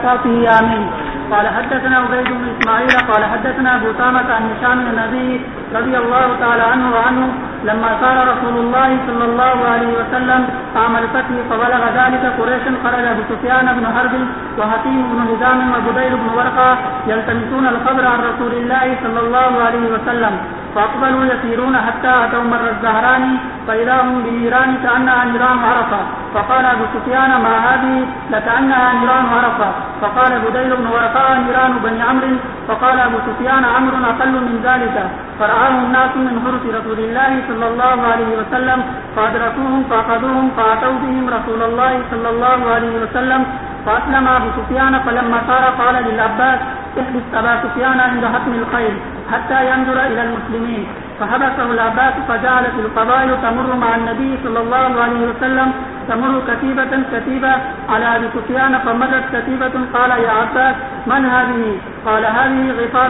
أوقاته آمين. قال حدثنا عبيد بن إسماعيل قال حدثنا أبو أسامة عن هشام بن النبي رضي الله تعالى عنه وعنه لما صار رسول الله صلى الله عليه وسلم عام الفتح فبلغ ذلك قريش خرج أبو سفيان بن حرب وحكيم بن هزام وبديل بن ورقة يلتمسون الخبر عن رسول الله صلى الله عليه وسلم فأقبلوا يسيرون حتى أتوا مر الزهراني فإذا هم بنيران كأنها نيران عرفة فقال أبو سفيان ما هذه لكأنها نيران عرفة فقال بديل بن ورقة نيران بني عمرو فقال أبو سفيان عمرو أقل من ذلك فرآهم الناس من حرس رسول الله صلى الله عليه وسلم فأدركوهم فأخذوهم فأتوا بهم رسول الله صلى الله عليه وسلم فأسلم أبو سفيان فلما صار قال للعباس احبس أبا سفيان عند حتم الخيل حتى ينظر إلى المسلمين فحبسه العباس فجعلت القبائل تمر مع النبي صلى الله عليه وسلم تمر كتيبة كتيبة على أبي سفيان فمرت كتيبة قال يا عباس من هذه؟ قال هذه غفار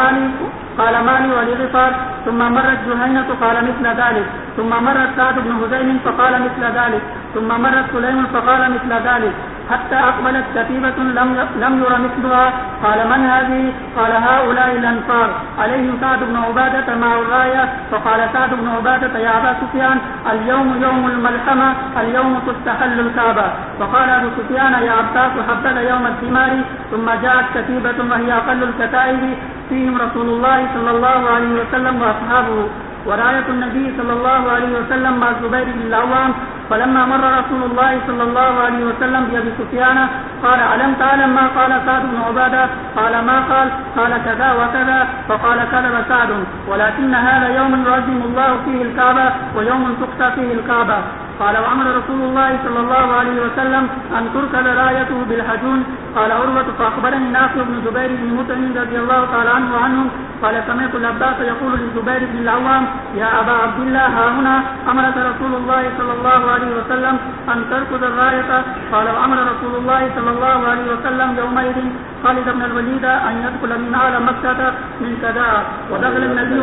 قال مالي ولغفار ثم مرت جهينة قال مثل ذلك ثم مرت سعد بن هزيم فقال مثل ذلك ثم مرت سليم فقال مثل ذلك حتى أقبلت كتيبة لم ير مثلها قال من هذه؟ قال هؤلاء الأنصار عليهم سعد بن عبادة مع الراية فقال سعد بن عبادة يا أبا سفيان اليوم يوم الملحمة اليوم تستحل الكعبة فقال أبو سفيان يا عباس حبذا يوم الثمار ثم جاءت كتيبة وهي أقل الكتائب فيهم رسول الله صلى الله عليه وسلم وأصحابه وراية النبي صلى الله عليه وسلم مع الزبير بن العوام فلما مر رسول الله صلى الله عليه وسلم بأبي سفيان قال ألم تعلم ما قال سعد بن عبادة؟ قال ما قال كذا وكذا فقال كذب سعد ولكن هذا يوم يعظم الله فيه الكعبة ويوم تقسى فيه الكعبة قال وأمر رسول الله صلى الله عليه وسلم أن تركب رايته بالحجون قال عروة فأخبرني نافع بن زبير بن مطعم رضي الله تعالى عنه وعنهم قال سمعت العباس يقول للزبير بن العوام يا أبا عبد الله ها هنا أمرك رسول الله صلى الله عليه وسلم أن تركض الراية قال وأمر رسول الله صلى الله عليه وسلم يومئذ خالد بن الوليد أن يدخل من أعلى مكة من كذا ودخل النبي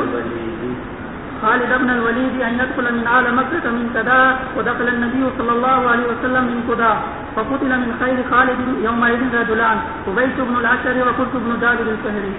خالد بن الوليد أن يدخل من أعلى مكة من كذا ودخل النبي صلى الله عليه وسلم من كذا فقتل من خير خالد يومئذ رجلان أبيس بن العشر وقلت بن جابر الفهري.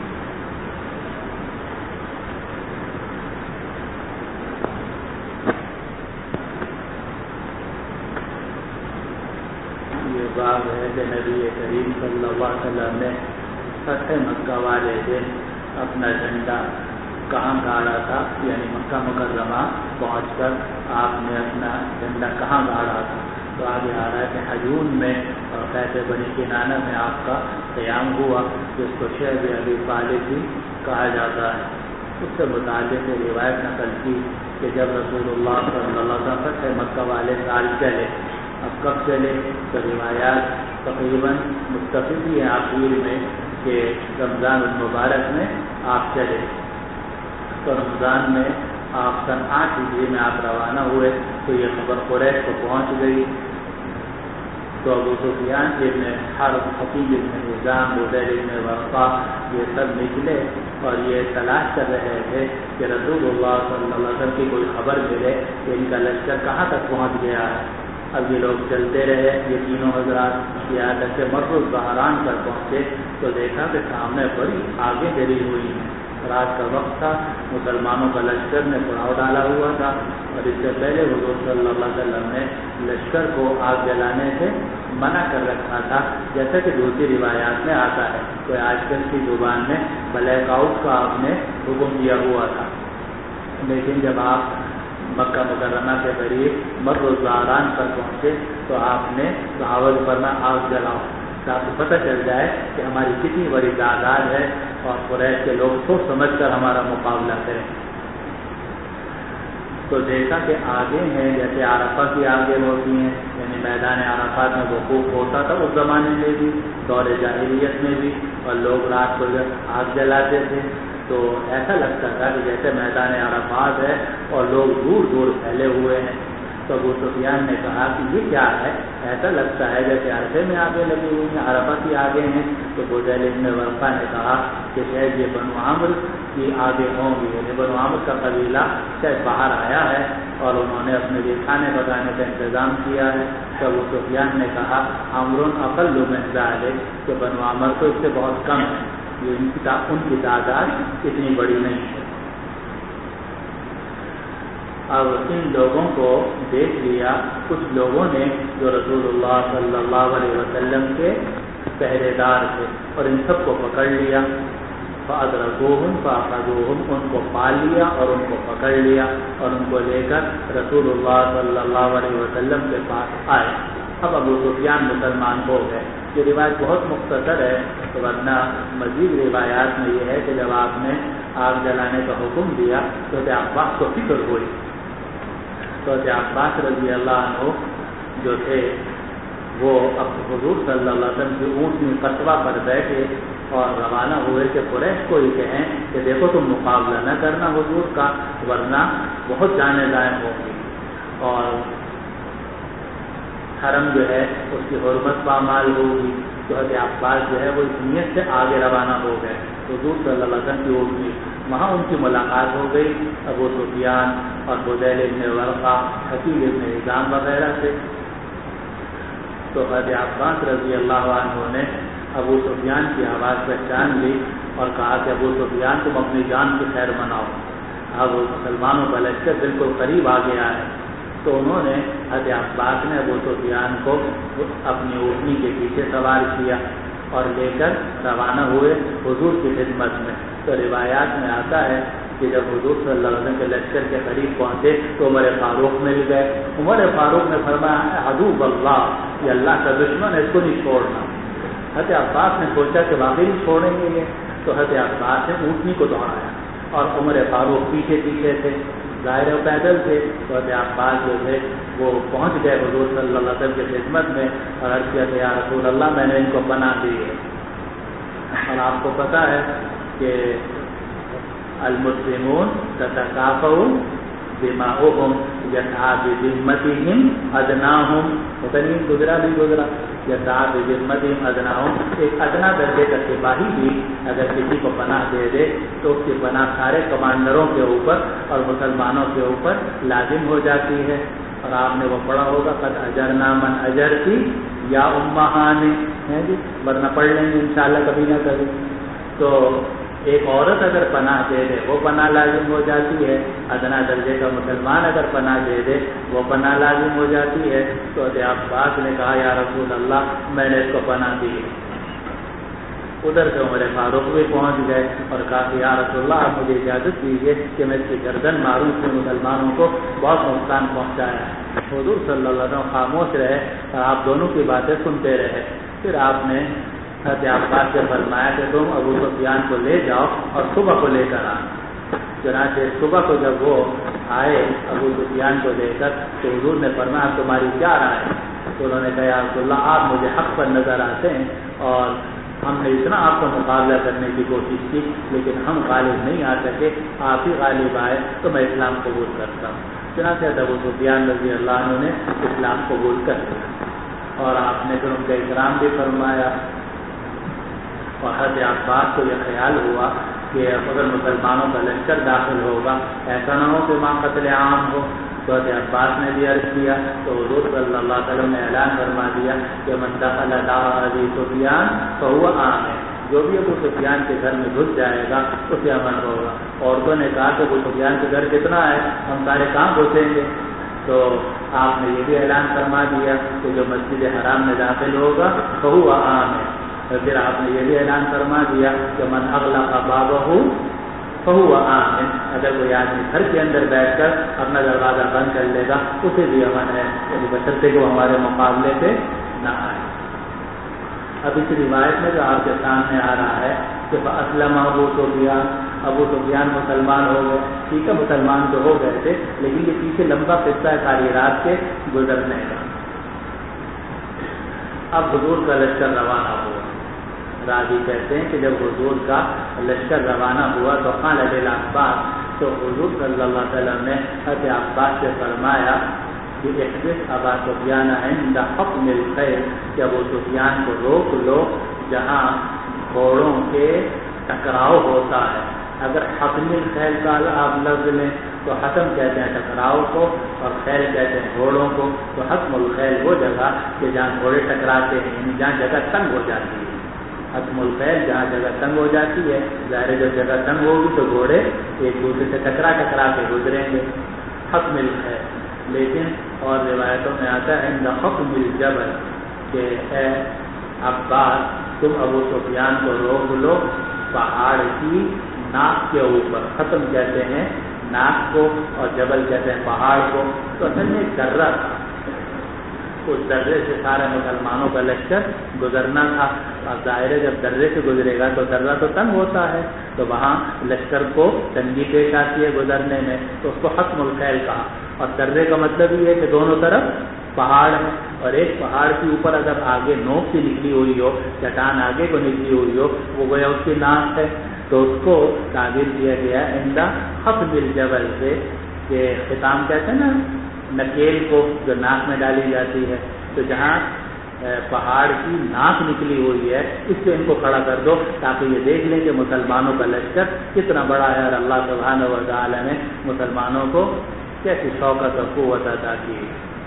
یہ باب ہے کہ نبی کریم صلی اللہ علیہ وسلم نے فتح مکہ والے دن اپنا جھنڈا کہاں گاڑا تھا یعنی مکہ مکرمہ پہنچ کر آپ نے اپنا جھنڈا کہاں گاڑا تھا. تو آگے آ رہا ہے کہ حجون میں اور قیس بنی کنانہ میں آپ کا قیام ہوا جس کو شعب ابی طالب بھی کہا جاتا ہے. اس سے متعلق روایت نقل کی کہ جب رسول اللہ صلی اللہ علیہ وسلم فتح مکہ والے سال چلے. اب کب چلے تو روایات تقریباً متفق ہی ہیں آخر میں کہ رمضان المبارک میں آپ چلے. تو رمضان میں آپ سن 8 ہجری میں آپ روانہ ہوئے تو یہ خبر قریش کو پہنچ گئی. تو ابو سفیان ابن حرب حکیم ابن ہزام بدیل ابن ورقہ یہ سب نکلے اور یہ تلاش کر رہے تھے کہ رسول اللہ صلی اللہ علیہ وسلم کی کوئی خبر ملے کہ ان کا لشکر کہاں تک پہنچ گیا ہے. اب یہ لوگ چلتے رہے یہ تینوں حضرات یہاں تک کہ مر الزہران پر پہنچے تو دیکھا کہ سامنے بڑی آگے گری ہوئی ہیں. رات کا وقت تھا, مسلمانوں کا لشکر نے پڑاؤ ڈالا ہوا تھا اور اس سے پہلے حضور صلی اللہ علیہ وسلم نے لشکر کو آگ جلانے سے منع کر رکھا تھا جیسا کہ دوسری روایات میں آتا ہے. کوئی آج کل کی زبان میں بلیک آؤٹ کا آپ نے حکم دیا ہوا تھا. لیکن جب آپ مکہ مکرمہ کے قریب مر الزہران پر پہنچے تو آپ نے صحابہ پر میں آگ جلاؤ تاکہ پتہ چل جائے کہ ہماری کتنی بڑی تعداد ہے اور قریش کے لوگ سوچ سمجھ کر ہمارا مقابلہ کریں. تو دیکھا کہ آگے ہیں جیسے عرفہ کی آگے ہوتی ہیں یعنی میدان عرفات میں وقوف ہوتا تھا اس زمانے میں بھی, دور جاہلیت میں بھی, اور لوگ رات کو جب آگ جلاتے تھے تو ایسا لگتا تھا کہ جیسے میدان عرفات ہے اور لوگ دور دور پھیلے ہوئے ہیں. تو ابو سفیان نے کہا کہ یہ کیا ہے, ایسا لگتا ہے جیسے عرفے میں آگے لگی ہوئی ہیں, عرفہ کی آگے ہیں. تو بدیل ابن ورقہ نے کہا کہ شاید یہ بنو عمرو کی آگے ہوں گی. یعنی بنو عامر کا قبیلہ شاید باہر آیا ہے اور انہوں نے اپنے لیے کھانے پکانے کا انتظام کیا ہے. تو ابو سفیان نے کہا عمر اقل من ذلک کہ بنو عامر تو اس سے بہت کم ہے, یہ ان کی تعداد اتنی بڑی نہیں ہے. اب ان لوگوں کو دیکھ لیا کچھ لوگوں نے جو رسول اللہ صلی اللہ علیہ وسلم کے پہرے دار تھے, اور ان سب کو پکڑ لیا. فَأَدْرَكُوهُمْ فَأَخَذُوهُمْ ان کو پا لیا اور ان کو پکڑ لیا اور ان کو لے کر رسول اللہ صلی اللہ علیہ وسلم کے پاس آئے. اب ابو سفیان مسلمان ہو گئے. یہ روایت بہت مختصر ہے, ورنہ مزید روایات میں یہ ہے کہ جب آپ نے آگ جلانے کا حکم دیا تو عباس کو فکر ہوئی. تو عباس رضی اللہ عنہ جو تھے وہ اب حضور صلی اللہ علیہ وسلم کی اونٹنی قصبہ پر بیٹھے اور روانہ ہوئے کہ قریش کو یہ کہیں کہ دیکھو تم مقابلہ نہ کرنا حضور کا, ورنہ بہت جانے ضائع ہوگی اور حرم جو ہے اس کی حرمت پامال ہوگی. تو حضرت عباس جو ہے وہ اس نیت سے آگے روانہ ہو گئے. حضور صلی اللہ علیہ وسلم کی اونٹنی, وہاں ان کی ملاقات ہو گئی ابو سفیان اور بدیل ابن ورقہ, حکیم ابن حزام وغیرہ سے. تو حضرت عباس رضی اللہ عنہ نے ابو سفیان کی آواز پہچان لی اور کہا کہ ابو سفیان تم اپنی جان کی خیر مناؤ, اب مسلمانوں کا لشکر بالکل قریب آ گیا ہے. تو انہوں نے حضرت عباس نے ابو سفیان کو اپنی اونٹنی کے پیچھے سوار کیا اور لے کر روانہ ہوئے حضور کی خدمت میں. تو روایات میں آتا ہے کہ جب حضور صلی اللہ علیہ وسلم کے لشکر کے قریب پہنچے تو عمر فاروق مل گئے. عمر فاروق نے فرمایا عدو اللہ, یہ اللہ کا دشمن ہے, اس کو نہیں چھوڑنا. حضرت عباس نے سوچا کہ واقعی نہیں چھوڑیں گے یہ, تو حضرت عباس نے اونٹنی کو دوڑایا اور عمر فاروق پیچھے پیچھے تھے, ظاہر پیدل تھے. تو حضرت عباس جو تھے وہ پہنچ گئے حضور صلی اللہ علیہ وسلم کی خدمت میں اور عرض کیا کہ یا رسول اللہ میں نے ان کو پناہ دی ہے. اور آپ کو پتہ ہے کہ المسلمون تتکافؤ دماؤہم یسعی بذمتہم ادناہم, پتہ نہیں گزرا بھی گزرا, یسعی بذمتہم ادناہم. ایک ادنا درجے کا سپاہی بھی اگر کسی کو پناہ دے دے تو اس کی پناہ سارے کمانڈروں کے اوپر اور مسلمانوں کے اوپر لازم ہو جاتی ہے. اور آپ نے وہ پڑھا ہوگا قد اجرنا من اجرتی یا امہانی, ہے جی, ورنہ پڑھ لیں گے انشاءاللہ کبھی نہ کبھی. تو ایک عورت اگر پناہ دے دے وہ پناہ لازم ہو جاتی ہے, ادنا درجے کا مسلمان اگر پناہ دے دے وہ پناہ لازم ہو جاتی ہے. تو حضرت عباس نے کہا یا رسول اللہ میں نے اس کو پناہ دی. ادھر سے عمر فاروق بھی پہنچ گئے اور کہا کہ یا رسول اللہ آپ مجھے اجازت دیجیے کہ میں اس کی گردن ماروں, اس نے مسلمانوں کو بہت نقصان پہنچایا ہے. حضور صلی اللہ علیہ وسلم خاموش رہے اور آپ دونوں کی باتیں سنتے رہے. پھر آپ نے حضرت عباس سے فرمایا کہ تم ابو سفیان کو لے جاؤ اور صبح کو لے کر آنا. چنانچہ صبح کو جب وہ آئے ابو سفیان کو لے کر تو حضور نے فرمایا تمہاری کیا رائے ہے؟ تو انہوں نے کہا یا رسول اللہ آپ مجھے حق پر نظر آتے ہیں اور ہم نے اتنا آپ کا مقابلہ کرنے کی کوشش کی لیکن ہم غالب نہیں آ سکے, آپ ہی غالب آئے تو میں اسلام قبول کرتا ہوں. چنانچہ ابو سفیان رضی اللہ عنہ نے اسلام قبول کر لیا اور آپ نے پھر ان کا اکرام بھی فرمایا. اور حضرت عباس کو یہ خیال ہوا کہ اگر مسلمانوں کا لشکر داخل ہوگا ایسا نہ ہو کہ وہاں قتل عام ہو. تو حضرت عباس نے بھی عرض کیا تو حضور صلی اللہ علیہ وسلم نے اعلان فرما دیا کہ من دخل دار ابی سفیان فهو آمن, جو بھی ابو سفیان کے گھر میں گھس جائے گا اسے امن ہوگا. عورتوں نے کہا کہ ابو سفیان کے گھر کتنا ہے, ہم سارے کہاں گھسیں گے. تو آپ نے یہ بھی اعلان فرما دیا کہ جو مسجد حرام میں داخل ہوگا فهو آمن. پھر آپ نے یہ بھی اعلان فرما دیا کہ من اغلق بابہ فهو آمن, اگر کوئی آدمی گھر کے اندر بیٹھ کر اپنا دروازہ بند کر لے گا اسے بھی امن ہے, یعنی بشرطے کہ وہ ہمارے مقابلے پہ نہ آئے. اب اس روایت میں جو آپ کے سامنے آ رہا ہے کہ اسلم ابو سفیان مسلمان ہو گئے. ٹھیک ہے مسلمان تو ہو گئے تھے لیکن یہ پیچھے لمبا قصہ ہے ساری رات کے گزرنے کا. اب حضور کا لشکر روانہ ہوا. راوی کہتے ہیں کہ جب حضور کا لشکر روانہ ہوا تو قال للعباس, تو حضور صلی اللہ علیہ وسلم نے حضرت عباس سے فرمایا کہ احبس ابا سفیان عند حکم الخیر, کہ ابو سفیان کو روک لو جہاں گھوڑوں کے ٹکراؤ ہوتا ہے. اگر حتم الخیل کا آپ لفظ لیں تو حتم کہتے ہیں ٹکراؤ کو اور خیل کہتے ہیں گھوڑوں کو. تو حتم الخیل وہ جگہ کہ جہاں گھوڑے ٹکراتے ہیں، یعنی جہاں جگہ تنگ ہو جاتی ہے. حتم الخیل جہاں جگہ تنگ ہو جاتی ہے، ظاہر جب جگہ تنگ ہوگی تو گھوڑے ایک دوسرے سے ٹکرا کے گزریں گے. حتم الخیل. لیکن اور روایتوں میں آتا ہے عند حتم الجبل کہ اے عباس تم ابو سفیان کو روک لو پہاڑ کی ناک کے اوپر. ختم کہتے ہیں ناک کو اور جبل کہتے ہیں پہاڑ کو. تو اصل میں ایک درہ تھا، اس درے سے سارے مسلمانوں کا لشکر گزرنا تھا. اور ظاہر ہے جب درے سے گزرے گا تو درہ تو تنگ ہوتا ہے، تو وہاں لشکر کو تنگی پیش آتی ہے گزرنے میں، تو اس کو حتم الخیل کہا. اور درے کا مطلب یہ ہے کہ دونوں طرف پہاڑ ہے، اور ایک پہاڑ کے اوپر اگر آگے نوک سے نکلی ہوئی ہو، چٹان آگے کو نکلی ہوئی ہو، وہ گویا اس کی ناک ہے. تو اس کو تعبیر کیا گیا عند حتم الجبل سے، کہ ختام کہتے ہیں نا نکیل کو جو ناک میں ڈالی جاتی ہے. تو جہاں پہاڑ کی ناک نکلی ہوئی ہے اس سے ان کو کھڑا کر دو تاکہ یہ دیکھ لیں کہ مسلمانوں کا لشکر کتنا بڑا ہے اور اللہ سبحانہ و تعالی نے مسلمانوں کو کیسی شوکت اور قوت عطا کی.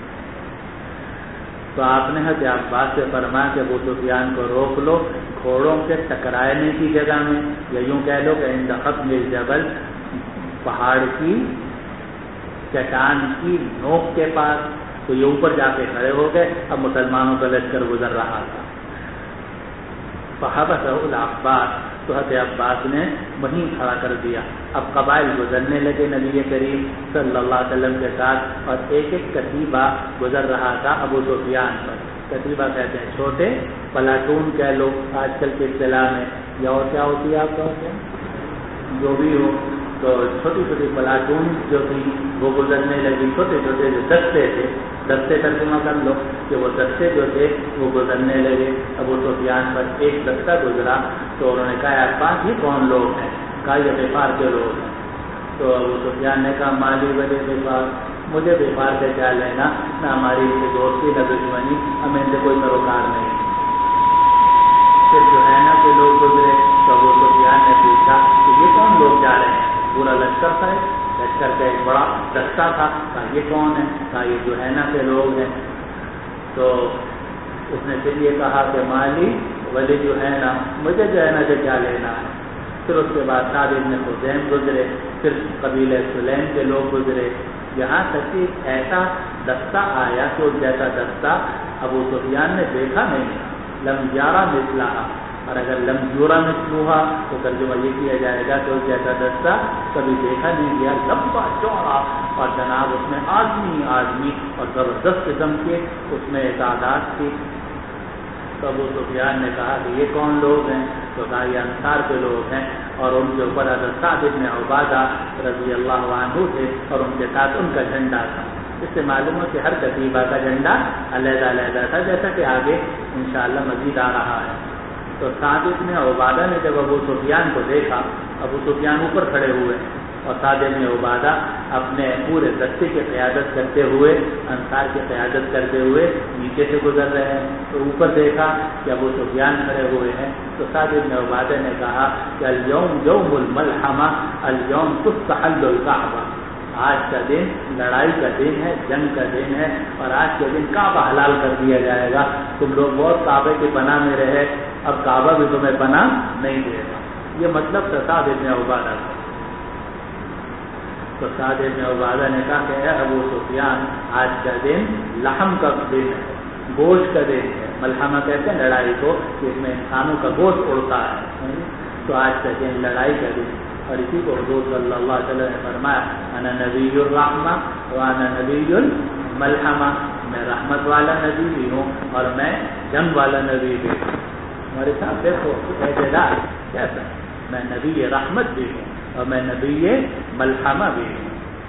تو آپ نے حضرت عباس سے فرمایا کہ ابو سفیان کو روک لو گھوڑوں کے ٹکرانے کی جگہ میں، یا یوں کہہ لو کہ عند حتم الجبل پہاڑ کی چٹان کی نوک کے پاس. تو یہ اوپر جا کے کھڑے ہو گئے. اب مسلمانوں کا لشکر گزر رہا تھا. فحبسہ العباس، تو حضرت عباس نے وہیں کھڑا کر دیا. اب قبائل گزرنے لگے نبی کریم صلی اللہ علیہ وسلم کے ساتھ، اور ایک ایک کتیبہ گزر رہا تھا ابو سفیان پر. کتیبہ کہتے ہیں چھوٹے پلاٹون کہہ لو آج کل کے اصطلاح میں، یا اور کیا ہوتی ہے آپ کہتے ہیں جو بھی ہو. تو چھوٹی چھوٹی پلاٹون جو تھی وہ گزرنے لگی. چھوٹے چھوٹے جو دستے تھے، دستے ترجمہ کر لو کہ وہ دستے جو تھے وہ گزرنے لگے. ابو سفیان پر ایک دستہ گزرا تو انہوں نے کہا عباس یہ کون لوگ ہیں؟ کہا یہ غفار کے لوگ ہیں. تو ابو سفیان نے کہا مالی وجہ غفار، مجھے غفار سے کیا لینا، نہ ہماری ان سے دوستی نہ دشمنی، ہمیں ان سے کوئی سروکار نہیں. پھر جو ہے نا کہ لوگ گزرے تو ابو سفیان نے پوچھا کہ یہ کون لوگ جا رہے ہیں؟ پورا لشکر تھا، لشکر کا ایک بڑا دستہ تھا. کہا یہ کون ہے؟ کہا یہ جو ہے نا کے لوگ ہیں. تو اس نے پھر یہ کہا کہ مالی ولی جو ہے نا، مجھے جو ہے نا سے کیا لینا ہے. پھر اس کے بعد سعد بن خزیم گزرے، پھر قبیلہ سلیم کے لوگ گزرے، یہاں تک کہ ایسا دستہ آیا کہ اس جیسا دستہ ابو سفیان نے دیکھا نہیں. لم یارا مثلہا، اور اگر لم یورا مثلہا تو ترجمہ یہ کیا جائے گا کہ اس جیسا دستہ کبھی دیکھا نہیں گیا. لمبا چوڑا اور جناب اس میں آدمی اور زبردست قسم کے اس میں تعداد تھی. تو ابو سفیان نے کہا کہ یہ کون لوگ ہیں؟ تو کہا یہ انصار کے لوگ ہیں، اور ان کے اوپر حضرت سعد بن عبادہ رضی اللہ عنہ تھے اور ان کے ساتھ ان کا جھنڈا تھا. اس سے معلوم ہے کہ ہر کتیبہ کا جھنڈا علیحدہ علیحدہ تھا، جیسا کہ آگے انشاءاللہ مزید آ رہا ہے. تو سعد بن عبادہ نے جب ابو سفیان کو دیکھا، ابو سفیان اوپر کھڑے ہوئے اور سعد بن عبادہ اپنے پورے دستے کی قیادت کرتے ہوئے، انصار کی قیادت کرتے ہوئے نیچے سے گزر رہے ہیں. تو اوپر دیکھا کہ ابو سفیان کھڑے ہوئے ہیں. تو سعد بن عبادہ نے کہا کہ الیوم یوم الملحمہ، الیوم تستحل الکعبہ، آج کا دن لڑائی کا دن ہے، جنگ کا دن ہے، اور آج کے دن کعبہ حلال کر دیا جائے گا. تم لوگ بہت کعبے کی پناہ میں رہے، اب کعبہ بھی تمہیں پناہ نہیں دے گا. یہ مطلب تھا سعد بن عبادہ کا. تو سعد بن عبادہ نے کہا کہ اے ابو سفیان، آج کا دن لحم کا دن ہے، گوشت کا دن ہے. ملحمہ کہتے ہیں لڑائی کو، جس میں انسانوں کا گوشت اڑتا ہے. تو آج کا دن لڑائی کا دن. اور اسی کو حضور صلی اللہ علیہ وسلم نے فرمایا انا نبی الرحمہ وانا نبی الملحمہ، میں رحمت والا نبی بھی ہوں اور میں جنگ والا نبی بھی ہوں. ہمارے ساتھ دیکھو اعتدال کیسا، میں نبی رحمت بھی ہوں اور میں نبی ملحمہ بھی ہوں.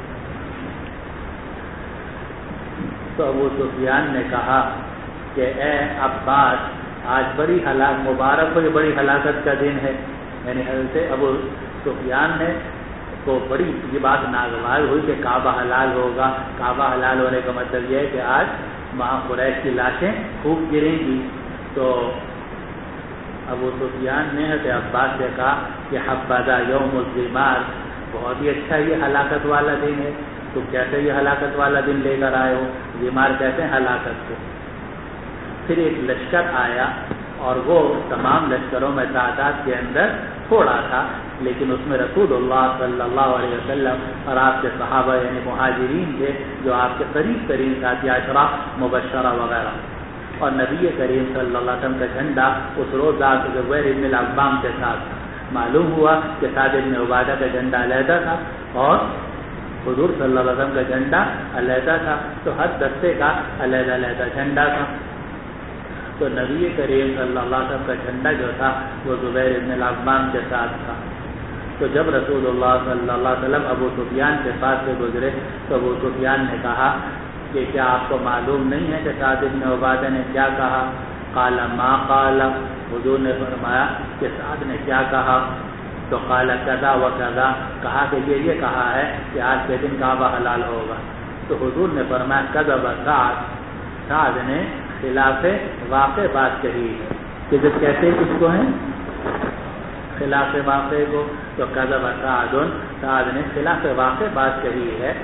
تو ابو سفیان نے کہا کہ اے عباس، آج بڑی مبارک ہو، یہ بڑی ہلاکت کا دن ہے. یعنی حضرت ابو سفیان نے تو بڑی یہ بات ناگوار ہوئی کہ کعبہ حلال ہوگا. کعبہ حلال ہونے کا مطلب یہ ہے کہ آج وہاں قریش کی لاشیں خوب گریں گی. تو ابو سفیان نے حضرت عباس سے کہا کہ حبذا یوم الزمار، بہت ہی اچھا یہ ہلاکت والا دن ہے، تو کیسے یہ ہلاکت والا دن لے کر آئے ہو؟ زمار کہتے ہیں ہلاکت کو۔ پھر ایک لشکر آیا اور وہ تمام لشکروں میں تعداد کے اندر تھوڑا تھا، لیکن اس میں رسول اللہ صلی اللہ علیہ وسلم اور آپ کے صحابہ یعنی مہاجرین تھے جو آپ کے قریب ترین ساتھی عشرہ مبشرہ وغیرہ، اور نبی کریم صلی اللہ علیہ وسلم کا جھنڈا اس روز زبیر بن العوام کے ساتھ تھا۔ معلوم ہوا کہ سعد بن عبادہ کا جھنڈا علیحدہ تھا اور حضور صلی اللہ علیہ وسلم کا جھنڈا علیحدہ تھا، تو ہر دستے کا علیحدہ علیحدہ جھنڈا تھا۔ تو نبی کریم صلی اللہ علیہ وسلم کا جھنڈا جو تھا وہ زبیر بن العوام کے ساتھ تھا۔ تو جب رسول اللہ صلی اللہ علیہ وسلم ابو سفیان کے پاس سے گزرے تو ابو سفیان نے کہا کہ کیا آپ کو معلوم نہیں ہے کہ سعد بن عبادہ نے کیا کہا؟ قال ما قال، حضور نے فرمایا کہ سعد نے کیا کہا؟ تو قال کذا و کذا، کہا کہ یہ کہا ہے کہ آج کے دن کعبہ حلال ہوگا۔ تو حضور نے فرمایا کذب سعد، سعد نے خلاف واقع بات کہی ہے، کہ جب کہتے کس کو ہیں؟ خلاف واقع کو، تو کذب سعد، سعد نے خلاف واقع بات کہی ہے۔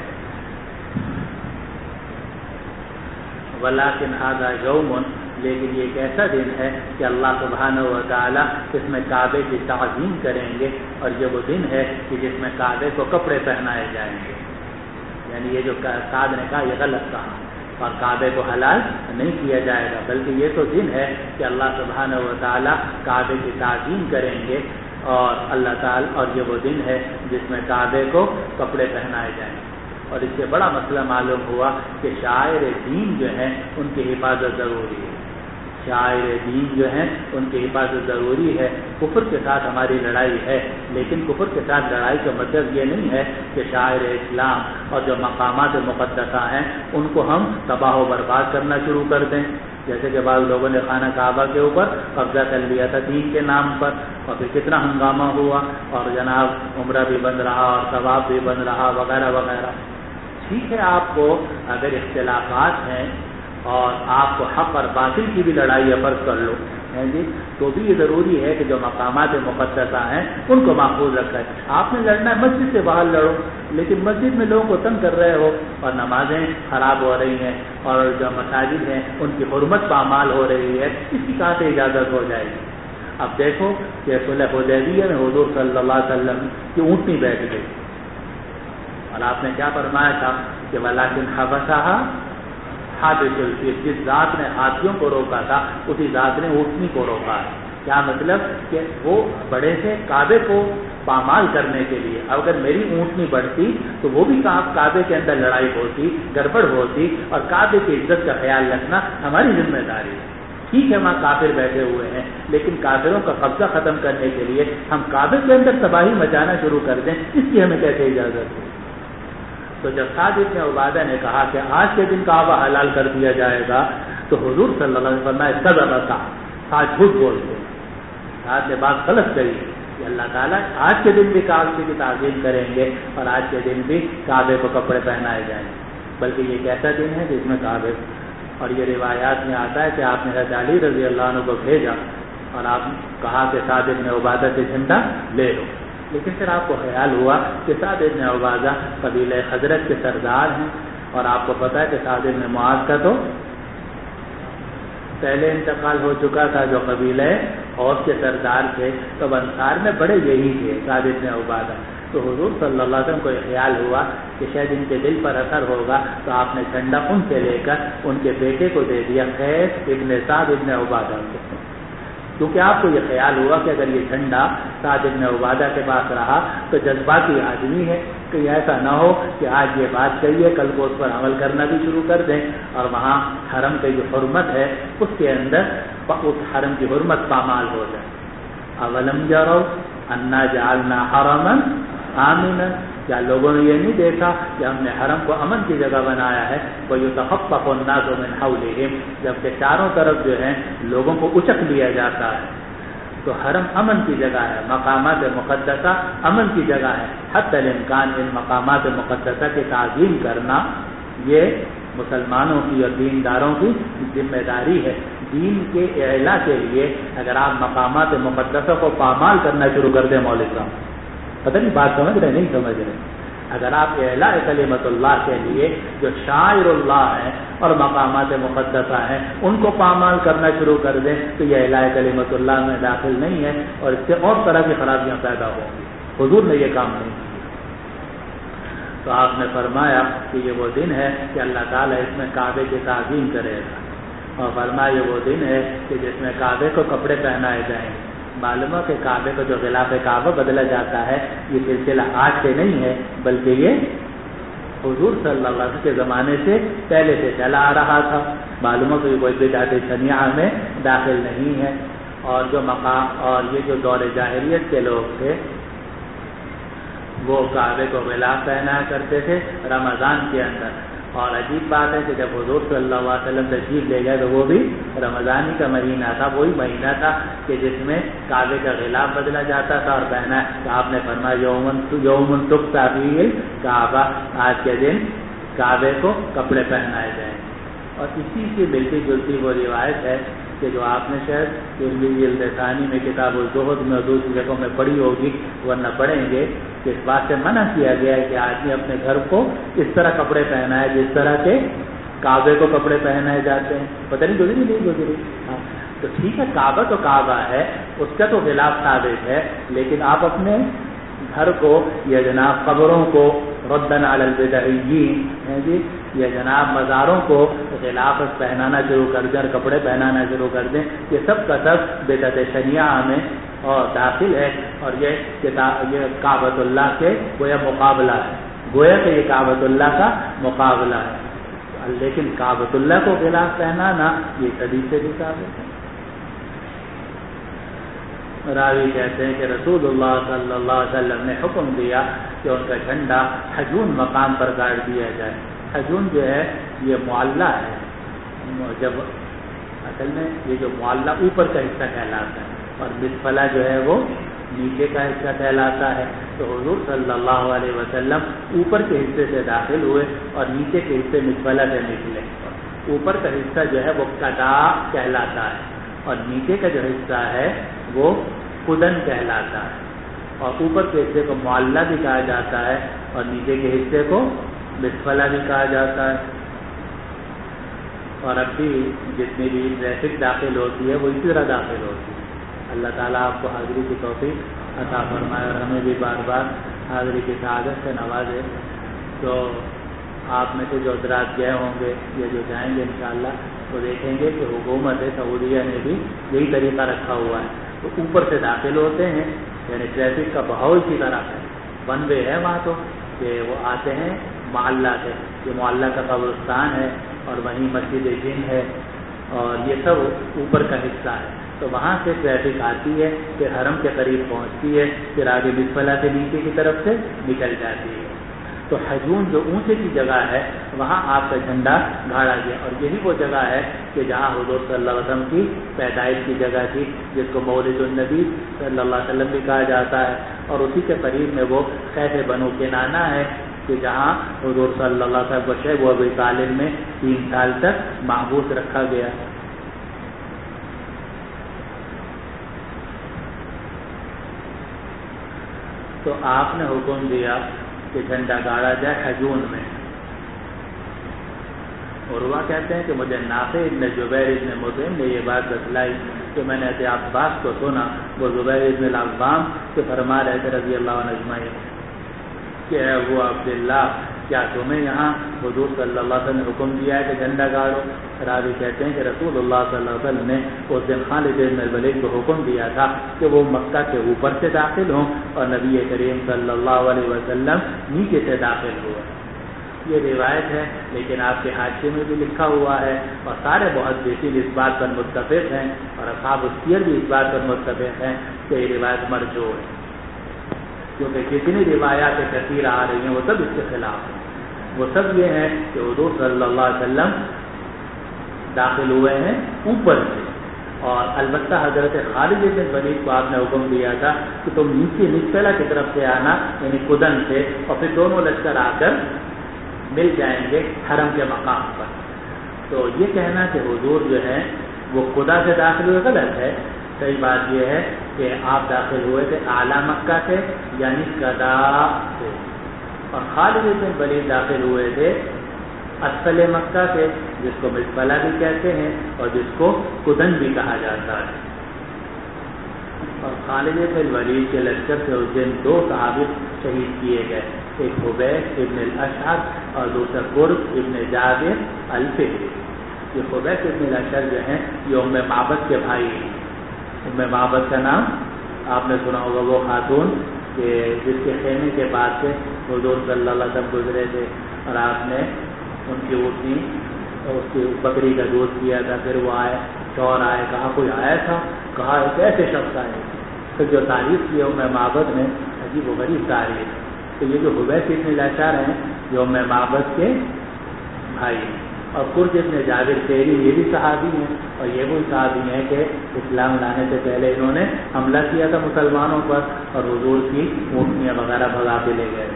ولیکن ھذا یوم، لیکن یہ ایک ایسا دن ہے کہ اللہ سبحانہ و تعالیٰ اس میں کعبے کی تعظیم کریں گے، اور یہ وہ دن ہے کہ جس میں کعبے کو کپڑے پہنائے جائیں گے۔ یعنی یہ جو سعد نے کہا یہ غلط کہا، اور کعبے کو حلال نہیں کیا جائے گا، بلکہ یہ تو دن ہے کہ اللہ سبحانہ و تعالیٰ کعبے کی تعظیم کریں گے، اور اللہ تعالیٰ، اور یہ وہ دن ہے جس میں کعبے کو کپڑے پہنائے جائیں گے۔ اور اس سے بڑا مسئلہ معلوم ہوا کہ شاعر دین جو ہیں ان کی حفاظت ضروری ہے، شاعر دین جو ہیں ان کی حفاظت ضروری ہے۔ کفر کے ساتھ ہماری لڑائی ہے، لیکن کفر کے ساتھ لڑائی کا مطلب یہ نہیں ہے کہ شاعر اسلام اور جو مقامات مقدسہ ہیں ان کو ہم تباہ و برباد کرنا شروع کر دیں، جیسے کہ بعض لوگوں نے خانہ کعبہ کے اوپر قبضہ کر لیا تھا دین کے نام پر، اور پھر کتنا ہنگامہ ہوا، اور جناب عمرہ بھی بند رہا اور ثواب بھی بند رہا وغیرہ وغیرہ۔ ٹھیک ہے، آپ کو اگر اختلافات ہیں اور آپ کو حق اور باطل کی بھی لڑائی فرض کر لو ہیں جی، تو بھی یہ ضروری ہے کہ جو مقامات مقدسہ ہیں ان کو محفوظ رکھا ہے۔ آپ نے لڑنا ہے مسجد سے باہر لڑو، لیکن مسجد میں لوگوں کو تنگ کر رہے ہو اور نمازیں خراب ہو رہی ہیں اور جو مساجد ہیں ان کی حرمت پامال ہو رہی ہے، اس کی کہاں سے اجازت ہو جائے گی؟ اب دیکھو کہ صلح حدیبیہ میں حضور صلی اللہ علیہ وسلم کی اونٹنی بیٹھ گئی، اور آپ نے کیا فرمایا تھا کہ ولیکن حبسھا حابس الفیل، جس ذات نے ہاتھیوں کو روکا تھا اسی ذات نے اونٹنی کو روکا ہے۔ کیا مطلب کہ وہ بڑے سے کعبے کو پامال کرنے کے لیے، اگر میری اونٹنی بڑھتی تو وہ بھی کعبے کے اندر لڑائی ہوتی، گڑبڑ ہوتی، اور کعبے کی عزت کا خیال رکھنا ہماری ذمہ داری ہے۔ ٹھیک ہے وہاں کافر بیٹھے ہوئے ہیں، لیکن کافروں کا قبضہ ختم کرنے کے لیے ہم کعبے کے اندر تباہی مچانا شروع کر دیں، اس کی ہمیں کیسے اجازت ہے؟ تو جب سعد بن عبادہ نے کہا کہ آج کے دن کعبہ حلال کر دیا جائے گا، تو حضور صلی اللہ علیہ وسلم نے کذب سعد جھوٹ بولتے، سعد نے بات غلط کہی کہ اللہ تعالیٰ آج کے دن بھی کعبے کی تعظیم کریں گے اور آج کے دن بھی کعبے کو کپڑے پہنائے جائیں گے، بلکہ یہ ایک ایسا دن ہے جس میں کعبے، اور یہ روایات میں آتا ہے کہ آپ نے حضرت علی رضی اللہ عنہ کو بھیجا اور آپ کہا کہ سعد بن عبادہ سے جھنڈا لے لو، لیکن پھر آپ کو خیال ہوا کہ سعد بن عبادہ قبیلہ خزرج کے سردار ہیں، اور آپ کو پتہ ہے کہ سعد بن معاذ کا تو پہلے انتقال ہو چکا تھا جو قبیلہ اوس کے سردار تھے، تو انصار میں بڑے یہی تھے سعد بن عبادہ۔ تو حضور صلی اللہ علیہ وسلم کو یہ خیال ہوا کہ شاید ان کے دل پر اثر ہوگا، تو آپ نے جھنڈا ان سے لے کر ان کے بیٹے کو دے دیا، قیس ابن سعد ابن عبادہ کو، کیونکہ آپ کو یہ خیال ہوا کہ اگر یہ جھنڈا سعد ابن عبادہ کے پاس رہا تو جذباتی آدمی ہے، کہ ایسا نہ ہو کہ آج یہ بات کہی ہے کل کو اس پر عمل کرنا بھی شروع کر دیں، اور وہاں حرم کی جو حرمت ہے اس کے اندر اس حرم کی حرمت پامال ہو جائے۔ اولم یروا انا جعلنا حرما آمنا، کیا لوگوں نے یہ نہیں دیکھا کہ ہم نے حرم کو امن کی جگہ بنایا ہے؟ وَيُتَخَطَّفُ النَّاسُ مِنْ حَوْلِهِمْ، جبکہ چاروں طرف جو ہے لوگوں کو اچک لیا جاتا ہے۔ تو حرم امن کی جگہ ہے، مقامات مقدسہ امن کی جگہ ہے، حتی الامکان ان مقامات مقدسہ کی تعظیم کرنا یہ مسلمانوں کی اور دینداروں کی ذمہ داری ہے۔ دین کے اعلاء کے لیے اگر آپ مقامات مقدسہ کو پامال کرنا شروع کر دیں مولوی صاحب، پتہ نہیں بات سمجھ رہے نہیں سمجھ رہے، اگر آپ اعلاء کلمت اللہ کے لیے جو شاعر اللہ ہیں اور مقامات مقدسہ ہیں ان کو پامال کرنا شروع کر دیں تو یہ اعلاء کلمت اللہ میں داخل نہیں ہے اور اس سے اور طرح کی خرابیاں پیدا ہوں گی۔ حضور نے یہ کام نہیں کیا۔ تو آپ نے فرمایا کہ یہ وہ دن ہے کہ اللہ تعالیٰ اس میں کعبے کی تعظیم کرے گا، اور فرمایا یہ وہ دن ہے کہ جس میں کعبے کو کپڑے پہنائے جائیں گے۔ معلوم ہے کہ کعبے کو جو غلاف کعبہ بدلا جاتا ہے یہ سلسلہ آج سے نہیں ہے بلکہ یہ حضور صلی اللہ علیہ وسلم کے زمانے سے پہلے سے چلا آ رہا تھا۔ معلوم ہے کہ کوئی بدعت شنیعہ میں داخل نہیں ہے، اور جو مقام اور یہ جو دور جاہلیت کے لوگ تھے وہ کعبے کو غلاف پہنایا کرتے تھے رمضان کے اندر، اور عجیب بات ہے کہ جب حضور صلی اللہ علیہ وسلم تشریف لے گئے تو وہ بھی رمضان ہی کا مہینہ تھا، وہی مہینہ تھا کہ جس میں کعبے کا غلاف بدلا جاتا تھا اور پہنا تو آپ نے فرمایا یومن تقطع فیہ الکعبہ، آج کے دن کعبے کو کپڑے پہنائے جائیں۔ اور اسی سے ملتی جلتی وہ روایت ہے کہ جو آپ نے شاید جلد ثانی میں کتاب الزہد میں اور دوسری جگہوں میں پڑھی ہوگی ورنہ پڑھیں گے کہ اس بات سے منع کیا گیا ہے کہ آدمی اپنے گھر کو اس طرح کپڑے پہنائے جس طرح کے کعبے کو کپڑے پہنائے جاتے ہیں۔ پتہ نہیں گزری نہیں گزری؟ ہاں تو ٹھیک ہے، کعبہ تو کعبہ ہے، اس کا تو غلاف ثابت ہے، لیکن آپ اپنے گھر کو یا جناب قبروں کو ردن علی البدعیین ہیں جی، یا جناب مزاروں کو غلاف پہنانا شروع کر دیں اور کپڑے پہنانا شروع کر دیں، یہ سب کا سب بدعت شنیعہ میں اور داخل ہے، اور یہ کعبۃ اللہ کے گویا مقابلہ ہے، گویا کہ یہ کعبۃ اللہ کا مقابلہ ہے، لیکن کعبۃ اللہ کو غلاف پہنانا یہ حدیث سے بھی ثابت ہے۔ راوی کہتے ہیں کہ رسول اللہ صلی اللہ علیہ وسلم نے حکم دیا کہ ان کا جھنڈا حجون مقام پر گاڑ دیا جائے۔ حجون جو ہے یہ معلّہ ہے، جب اصل میں یہ جو معلّہ اوپر کا حصہ کہلاتا ہے اور مسفلہ جو ہے وہ نیچے کا حصہ کہلاتا ہے، تو حضور صلی اللہ علیہ وسلم اوپر کے حصے سے داخل ہوئے اور نیچے کے حصے مسفلہ سے نکلے۔ اوپر کا حصہ جو ہے وہ قدا کہلاتا ہے اور نیچے کا جو حصہ ہے وہ قدن کہلاتا ہے، اور اوپر کے حصے کو معلّہ بھی کہا جاتا ہے اور نیچے کے حصے کو مسفلہ بھی کہا جاتا ہے۔ اور اب بھی جتنی بھی ٹریفک داخل ہوتی ہے وہ اسی طرح داخل ہوتی ہے۔ اللہ تعالیٰ آپ کو حاضری کی توفیق عطا فرمائے اور ہمیں بھی بار بار حاضری کی سعادت سے نوازے۔ تو آپ میں سے جو حضرات گئے ہوں گے یا جو جائیں گے انشاءاللہ تو دیکھیں گے کہ حکومت سعودیہ نے بھی یہی طریقہ رکھا ہوا ہے، تو اوپر سے داخل ہوتے ہیں، یعنی ٹریفک کا بہاؤ اسی طرح ہے، ون وے ہے وہاں تو کہ وہ آتے ہیں معلّہ سے، یہ معلّہ کا قبرستان ہے اور وہیں مسجد جن ہے اور یہ سب اوپر کا حصہ ہے، تو وہاں سے ٹریفک آتی ہے، پھر حرم کے قریب پہنچتی ہے، پھر آگے مسفلہ سے نیچے کی طرف سے نکل جاتی ہے۔ تو حجون جو اونچے کی جگہ ہے وہاں آپ کا جھنڈا گاڑا گیا، اور یہی وہ جگہ ہے کہ جہاں حضور صلی اللہ علیہ وسلم کی پیدائش کی جگہ تھی، جس کو مولد النبی صلی اللہ علیہ وسلم بھی کہا جاتا ہے، اور اسی کے قریب میں وہ خیف بنو کنانہ ہے کہ جہاں حضور صلی اللہ علیہ وسلم کو شیخ ابی طالب میں 3 سال تک محبوس رکھا گیا۔ تو آپ نے حکم دیا کہ جھنڈا گاڑا جائے حجون میں۔ اور وہ کہتے ہیں کہ مجھے نافع ابن جبیر ابن مطعم نے یہ بات بتلائی کہ میں نے ابن عباس کو سنا، وہ زبیر ابن العوام سے فرما رہے تھے رضی اللہ عنہ اجمعین کہ اے ابو عبداللہ کیا تمہیں یہاں حضور صلی اللہ علیہ وسلم نے حکم دیا ہے کہ جھنڈا گاڑو؟ راوی کہتے ہیں کہ رسول اللہ صلی اللہ علیہ وسلم نے اس دن خالد بن الولید کو حکم دیا تھا کہ وہ مکہ کے اوپر سے داخل ہوں اور نبی کریم صلی اللہ علیہ وسلم نیچے سے داخل ہوئے۔ یہ روایت ہے، لیکن آپ کے حاشیے میں بھی لکھا ہوا ہے اور سارے محدثین اس بات پر متفق ہیں اور اصحاب السیر بھی اس بات پر متفق ہیں کہ یہ روایت مرجوع ہے، کیونکہ جتنی روایات کثیر آ رہی ہیں وہ سب اس کے خلاف ہیں۔ وہ سب یہ ہیں کہ حضور صلی اللہ علیہ وسلم داخل ہوئے ہیں اوپر سے، اور البتہ حضرت خالد بن ولید کو آپ نے حکم دیا تھا کہ تم نیچے مسفلہ کی طرف سے آنا، یعنی قدن سے، اور پھر دونوں لشکر آ کر مل جائیں گے حرم کے مقام پر۔ تو یہ کہنا کہ حضور جو ہے وہ خدا سے داخل ہوئے غلط ہے. صحیح بات یہ ہے کہ آپ داخل ہوئے تھے اعلیٰ مکہ سے یعنی قدا سے, اور خالد بن ولید داخل ہوئے تھے اسفل مکہ سے جس کو مسفلہ بھی کہتے ہیں اور جس کو کدن بھی کہا جاتا ہے. اور خالد بن ولید کے لشکر سے اس دن 2 صحابی شہید کیے گئے, ایک خبیب ابن الاشعر اور دوسرا قرب ابن جابر الفہری. یہ خبیب ابن الاشعر جو ہیں یہ ام معبد کے بھائی ہیں. ام معبد کا نام آپ نے سنا ہوگا, وہ خاتون کہ جس کے خیمے کے بعد سے حضور صلی اللہ علیہ وسلم گزرے تھے اور آپ نے ان کی اونٹنی اس کی بکری کا دودھ کیا تھا. پھر وہ آئے, شوہر آئے, کہا کوئی آیا تھا, کہا ایک ایسے شخص آئے. پھر جو تعریف کی ام معبد میں عجیب و غریب تعریف. تو یہ جو حبیب ابن الاشعر ہیں جو ام معبد کے بھائی ہیں, اور قرب ابن جابر الفہری یہ بھی صحابی ہیں, اور یہ وہ صحابی ہیں کہ اسلام لانے سے پہلے انہوں نے حملہ کیا تھا مسلمانوں پر اور حضور کی اونٹنیاں وغیرہ بھگا کے لے گئے.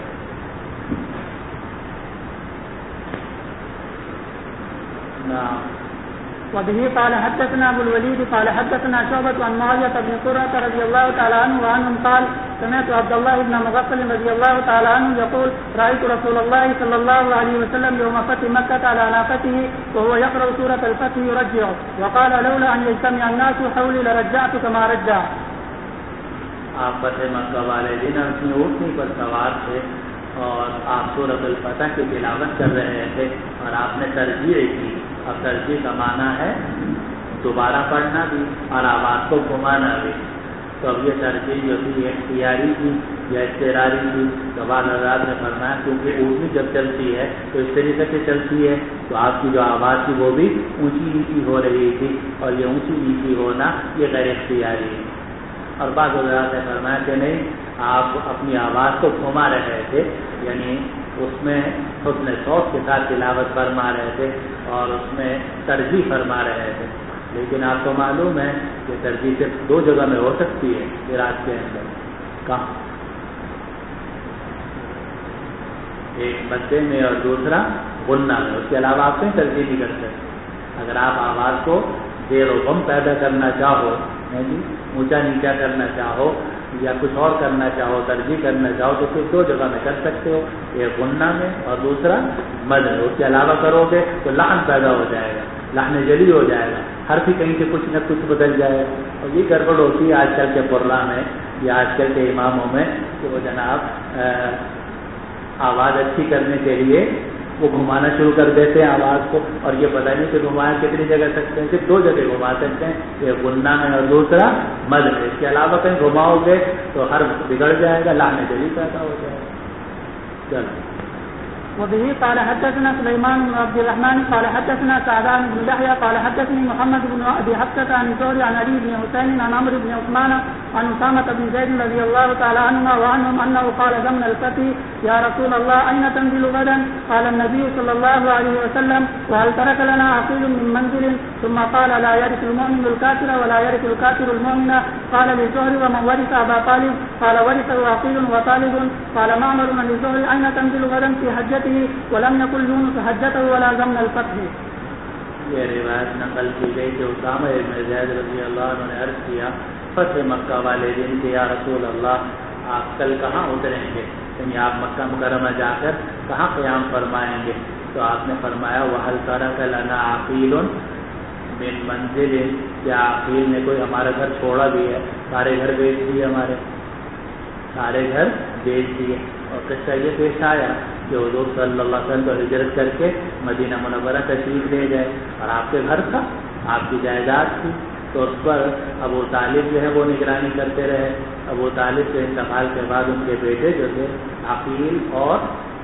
وبه قال حدثنا ابو الوليد قال حدثنا شعبة عن معاوية بن قرة رضي الله تعالى عنه وعنهم قال سمعت عبد الله بن مغفل رضي الله تعالى عنه يقول رأيت رسول الله صلى الله عليه وسلم يوم فتح مكة على ناقته وهو يقرأ سورة الفتح يرجع وقال لولا أن يجتمع الناس حولي لرجعت كما رجع. آپ فتح مکہ والے دن اپنی اونٹنی پر سوار تھے اور آپ سورۃ الفتح کی تلاوت کر رہے تھے اور آپ نے ترجیح کی. اب ترجیح کا معنی ہے دوبارہ پڑھنا بھی اور آواز کو گھمانا بھی. تو اب یہ ترجیح جو تھی اختیاری تھی یا اضطراری تھی, تو بعض حضرات نے فرمایا کیونکہ اونٹنی جب چلتی ہے تو اس طریقے سے چلتی ہے تو آپ کی جو آواز تھی وہ بھی اونچی نیچی ہو رہی تھی, اور یہ اونچی نیچی ہونا یہ غیر اختیاری ہے. اور بعض حضرات نے فرمایا کہ نہیں, آپ اپنی آواز کو گھما رہے تھے, یعنی اس میں حسن صوت کے ساتھ تلاوت فرما رہے تھے اور اس میں ترجیح فرما رہے تھے. لیکن آپ کو معلوم ہے کہ ترجیح صرف 2 جگہ میں ہو سکتی ہے قرات کے اندر. کہاں؟ ایک مدے میں اور دوسرا غنہ میں. اس کے علاوہ آپ کہیں ترجیح نہیں کر سکتے. اگر آپ آواز کو زیر و غم پیدا کرنا چاہو, اونچا نیچا کرنا چاہو یا کچھ اور کرنا چاہو, ترجیح کرنا چاہو, تو صرف 2 جگہ میں کر سکتے ہو, ایک غنہ میں اور دوسرا مد میں. اس کے علاوہ کرو گے تو لحن پیدا ہو جائے گا, لحن جلی ہو جائے گا, حرف ہی کہیں سے کچھ نہ کچھ بدل جائے گا. اور یہ گڑبڑ ہوتی ہے آج کل کے قرآن میں یا آج کل کے اماموں میں کہ وہ جناب آواز اچھی کرنے کے لیے وہ گھمانا شروع کر دیتے ہیں آواز کو, اور یہ پتہ نہیں کہ گھمایا کتنی جگہ سکتے ہیں. صرف 2 جگہ گھما سکتے ہیں, ایک غنہ میں اور دوسرا مد میں. اس کے علاوہ کہیں گھماؤ گے تو حرف بگڑ جائے گا, لحن جلی پیدا ہو جائے گا. چلو. وبه قال حدثنا سليمان بن عبد الرحمن قال حدثنا سعدان بن يحيى قال حدثني محمد بن ابي حفصة عن زهري عن علي بن حسين عن عمرو بن عثمان عن أسامة بن زيد رضي الله تعالى عنهما وعنهم انه قال ضمن الفتح يا رسول الله اين تنزل غدا؟ قال النبي صلى الله عليه وسلم وهل ترك لنا عقيل من منزل؟ ثم قال لا يرث المؤمن الكافر ولا يرث الكافر المؤمن. قال لزهري ومن ورث ابا طالب؟ قال ورثه عقيل وطالب. قال معمر لزهري اين تنزل غدا؟ في حجته ولم يقل يونس حجته ولا ضمن الفتح. یہ روایت نقل کی گئی کہ اسامہ بن زید رضی اللہ عنہ نے عرض کیا فتح مکہ والے دن کہ یا رسول اللہ آپ کل کہاں اتریں گے, یعنی آپ مکہ مکرمہ جا کر کہاں قیام فرمائیں گے؟ تو آپ نے فرمایا وَهَلْ تَرَكَ لَنَا عَقِيلٌ مِّن مَنزِلٍ, کیا عقیل نے کوئی ہمارا گھر چھوڑا بھی ہے؟ سارے گھر بیچ دیے, ہمارے سارے گھر بیچ دیے. اور قصہ یہ پیش آیا کہ حضور صلی اللہ علیہ وسلم کو ہجرت کر کے مدینہ منورہ تشریف لے گئے اور آپ کے گھر تھا, آپ کی جائیداد تھی, تو اس پر ابو طالب جو ہے وہ نگرانی کرتے رہے. ابو طالب کے انتقال کے بعد ان کے بیٹے جو تھے عقیل اور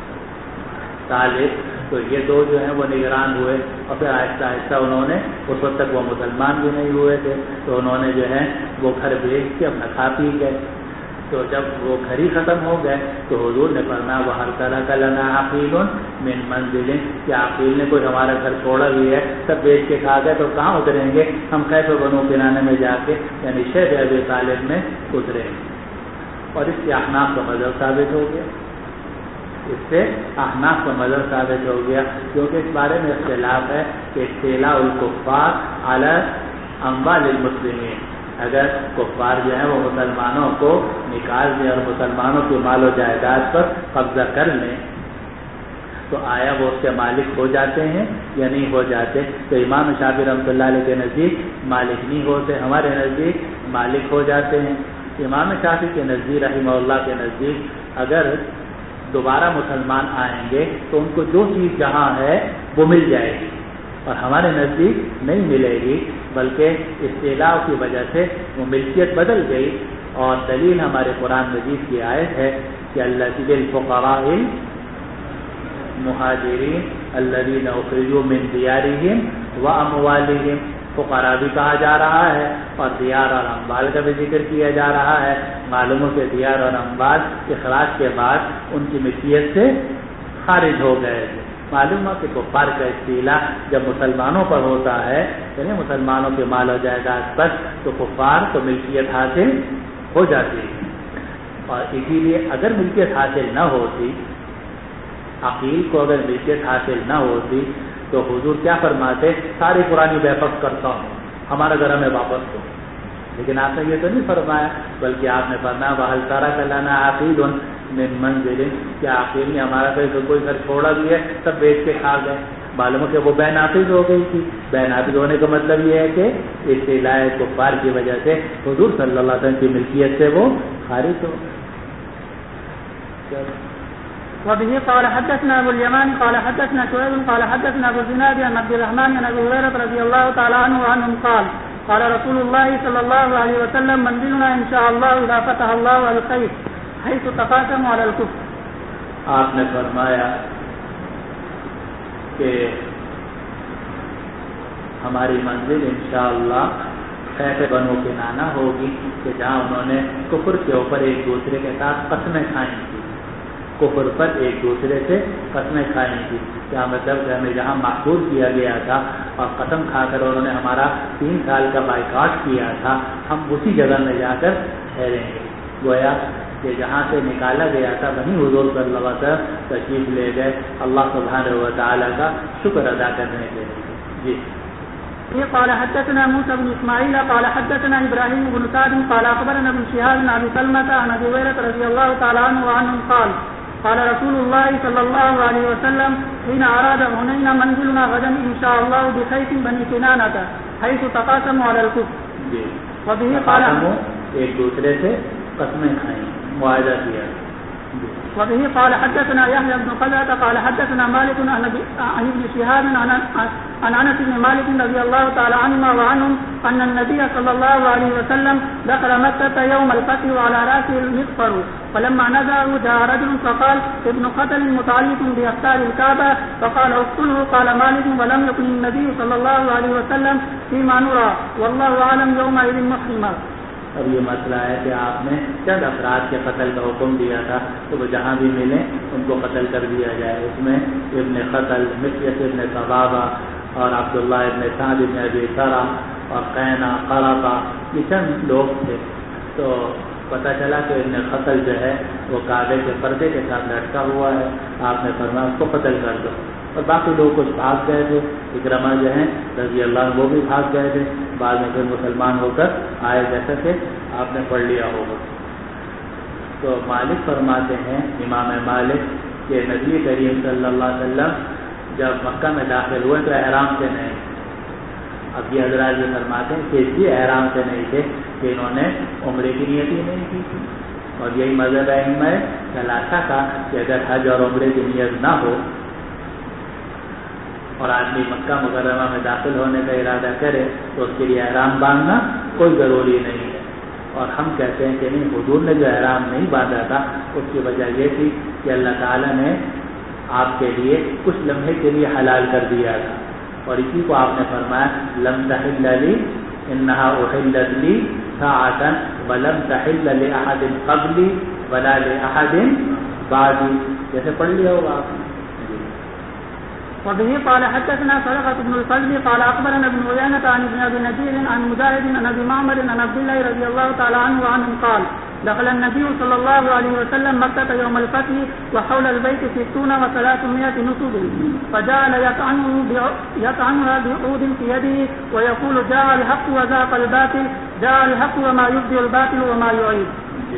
طالب, تو یہ 2 جو ہیں وہ نگران ہوئے. اور پھر آہستہ آہستہ انہوں نے, اس وقت تک وہ مسلمان بھی نہیں ہوئے تھے, تو انہوں نے جو ہے وہ گھر بیچ کے اپنا کھا پی گئے. تو جب وہ گھر ہی ختم ہو گئے تو حضور نے فرمایا وَهَلْ تَرَكَ لَنَا عَقِيلٌ مِّن مَنزِلٍ, کہ عقیل نے کوئی ہمارا گھر چھوڑا بھی ہے, سب بیچ کے کھا گئے, تو کہاں اتریں گے ہم؟ کیف بنو کنانہ میں جا کے, یعنی شیخ ابی طالب میں اتریں گے. اور اس سے احناف کا مذہب ثابت ہو گیا, اس سے احناف کا مذہب ثابت ہو گیا, کیونکہ اس بارے میں اختلاف ہے کہ اطلاع الکفار علی اموال المسلمین، اگر کفار جو ہیں وہ مسلمانوں کو نکال دیں اور مسلمانوں کے مال و جائیداد پر قبضہ کر لیں تو آیا وہ اس کے مالک ہو جاتے ہیں یا نہیں ہو جاتے؟ تو امام شافعی رحمۃ اللہ علیہ کے نزدیک مالک نہیں ہوتے، ہمارے نزدیک مالک ہو جاتے ہیں۔ امام شافعی کے نزدیک رحمہ اللہ کے نزدیک اگر دوبارہ مسلمان آئیں گے تو ان کو جو چیز جہاں ہے وہ مل جائے گی، اور ہمارے نزدیک نہیں ملے گی، بلکہ استعلاء کی وجہ سے وہ ملکیت بدل گئی۔ اور دلیل ہمارے قرآن مجید کی آیت ہے کہ الذین للفقراء المہاجرین الذین اخرجوا من دیارہم واموالہم، فقراء بھی کہا جا رہا ہے اور دیار اور اموال کا بھی ذکر کیا جا رہا ہے۔ معلوم ہو کہ دیار اور اموال اخراج کے بعد ان کی ملکیت سے خارج ہو گئے تھے۔ معلوم ہو کہ کفار کا استعلاء جب مسلمانوں پر ہوتا ہے یعنی مسلمانوں کے مال و جائیداد پر، تو کفار کو ملکیت حاصل ہو جاتی ہے۔ اور اسی لیے اگر ملکیت حاصل نہ ہوتی، عقیل کو اگر ملکیت حاصل نہ ہوتی تو حضور کیا فرماتے؟ ساری پرانی بیفق کرتا ہوں، ہمارا گھر میں واپس ہو۔ لیکن آپ نے یہ تو نہیں فرمایا، بلکہ آپ نے فرمایا وَهَلْ تَرَكَ لَنَا عَقِيلٌ مِّن مَنزِلٍ، کیا عقیل نے ہمارا کوئی گھر چھوڑا بھی ہے؟ سب بیچ کے کھا گئے۔ معلوم ہے کہ وہ بے نافذ ہو گئی تھی۔ بے نافذ ہونے کا مطلب یہ ہے کہ استعلاء کفار کی وجہ سے حضور صلی اللہ علیہ وسلم کی ملکیت سے وہ خارج ہو۔ وبه قال حدثنا ابو اليمان قال حدثنا شعيب قال حدثنا ابو الزناد عن عبد الرحمن بن ابي هريره رضي الله تعالى عنه وعنهم قال قال رسول الله صلى الله عليه وسلم منزلنا ان شاء الله اذا فتح الله الخير حيث تقاسم على الكفر۔ آپ نے فرمایا کہ ہماری منزل انشاءاللہ خیف بنو کنانہ ہوگی کہ جہاں انہوں نے کفر کے اوپر ایک دوسرے کے ساتھ قسمیں کھائیں تھی، کفر پر ایک دوسرے سے قسمیں کھائیں تھی۔ کیا مطلب کہ ہمیں جہاں محفوظ کیا گیا تھا اور قسم کھا کر انہوں نے ہمارا 3 سال کا بائیکاٹ کیا تھا، ہم اسی جگہ میں جا کر ٹھہریں گے۔ گویا کہ جہاں سے نکالا گیا تھا وہیں حضور صلی اللہ علیہ وسلم تشریف لے گئے اللہ سبحانہ و تعالیٰ کا شکر ادا کرنے کے لیے۔ جی قال حدثنا موسى بن اسماعيل قال حدثنا ابراهيم بن سعد قال اخبرنا ابن شهاب عن ابي سلمة عن ابي هريرة رضي الله تعالى عنه وعنهم قال قال رسول الله صلى الله عليه وسلم حين اراد حنين منزلنا غدا ان شاء الله بخيف بني كنانة حيث تقاسموا على الكفر۔ جی وبه قال ایک دوسرے سے قسمیں کھائیں، معاہدہ کیا۔ وبه قال حدثنا يحيى بن قلعة قال حدثنا مالك عن ابن شهاب عن انس بن مالك رضي الله تعالى عنهما وعنهم ان النبي صلى الله عليه وسلم دخل مكة يوم الفتح وعلى راسه المغفر، فلما نزعه جاء رجل فقال ابن قتل متعلق باستار الكعبة، فقال اقتله، قال مالك ولم يكن النبي صلى الله عليه وسلم فيما نرى والله اعلم يومئذ محرما۔ اب یہ مسئلہ ہے کہ آپ نے چند افراد کے قتل کا حکم دیا تھا تو وہ جہاں بھی ملیں ان کو قتل کر دیا جائے۔ اس میں ابن قتل، مطیس ابن ثبابہ اور عبداللہ ابن سعد ابن ابی سرہ اور قینا قرطہ، یہ چند لوگ تھے۔ تو پتہ چلا کہ ابن قتل جو ہے وہ کعبے کے پردے کے ساتھ لٹکا ہوا ہے، آپ نے فرمایا اس کو قتل کر دو۔ اور باقی لوگ کچھ بھاگ گئے تھے، اکرمہ جو ہیں رضی اللہ عنہ وہ بھی بھاگ گئے تھے، بعد میں پھر مسلمان ہو کر آئے، جیسا کہ آپ نے پڑھ لیا ہوگا۔ تو مالک فرماتے ہیں، امام مالک، کہ نبی کریم صلی اللہ علیہ وسلم جب مکہ میں داخل ہوئے تو احرام سے نہیں۔ اب یہ حضرات یہ فرماتے ہیں کہ اس لیے احرام سے نہیں تھے کہ انہوں نے عمرے کی نیت ہی نہیں کی تھی، اور یہی مذہب ائمہ ثلاثہ کا کہ اگر حج اور عمرے کی نیت نہ ہو اور آدمی مکہ مکرمہ میں داخل ہونے کا ارادہ کرے تو اس کے لیے احرام باندھنا کوئی ضروری نہیں ہے۔ اور ہم کہتے ہیں کہ نہیں، حضور نے جو احرام نہیں باندھا تھا اس کی وجہ یہ تھی کہ اللہ تعالیٰ نے آپ کے لیے کچھ لمحے کے لیے حلال کر دیا تھا، اور اسی کو آپ نے فرمایا لم تحل لی انہا احلت لی ساعۃ ولم تحل لاحد قبلی ولا لاحد بعدی، جیسے پڑھ لیا ہوگا آپ نے۔ وبه قال حدثنا صدقة بن الفضل قال أخبرنا ابن عيينة عن ابن أبي نجير عن مجاهد عن أبي معمر عن عبد الله رضي الله تعالى عنه وعنهم قال دخل النبي صلى الله عليه وسلم مكة يوم الفتح وحول البيت 60 و300 نصب فجعل يطعنها بعود في يده ويقول جاء الحق وزاق الباطل جاء الحق وما يبدئ الباطل وما يعيد.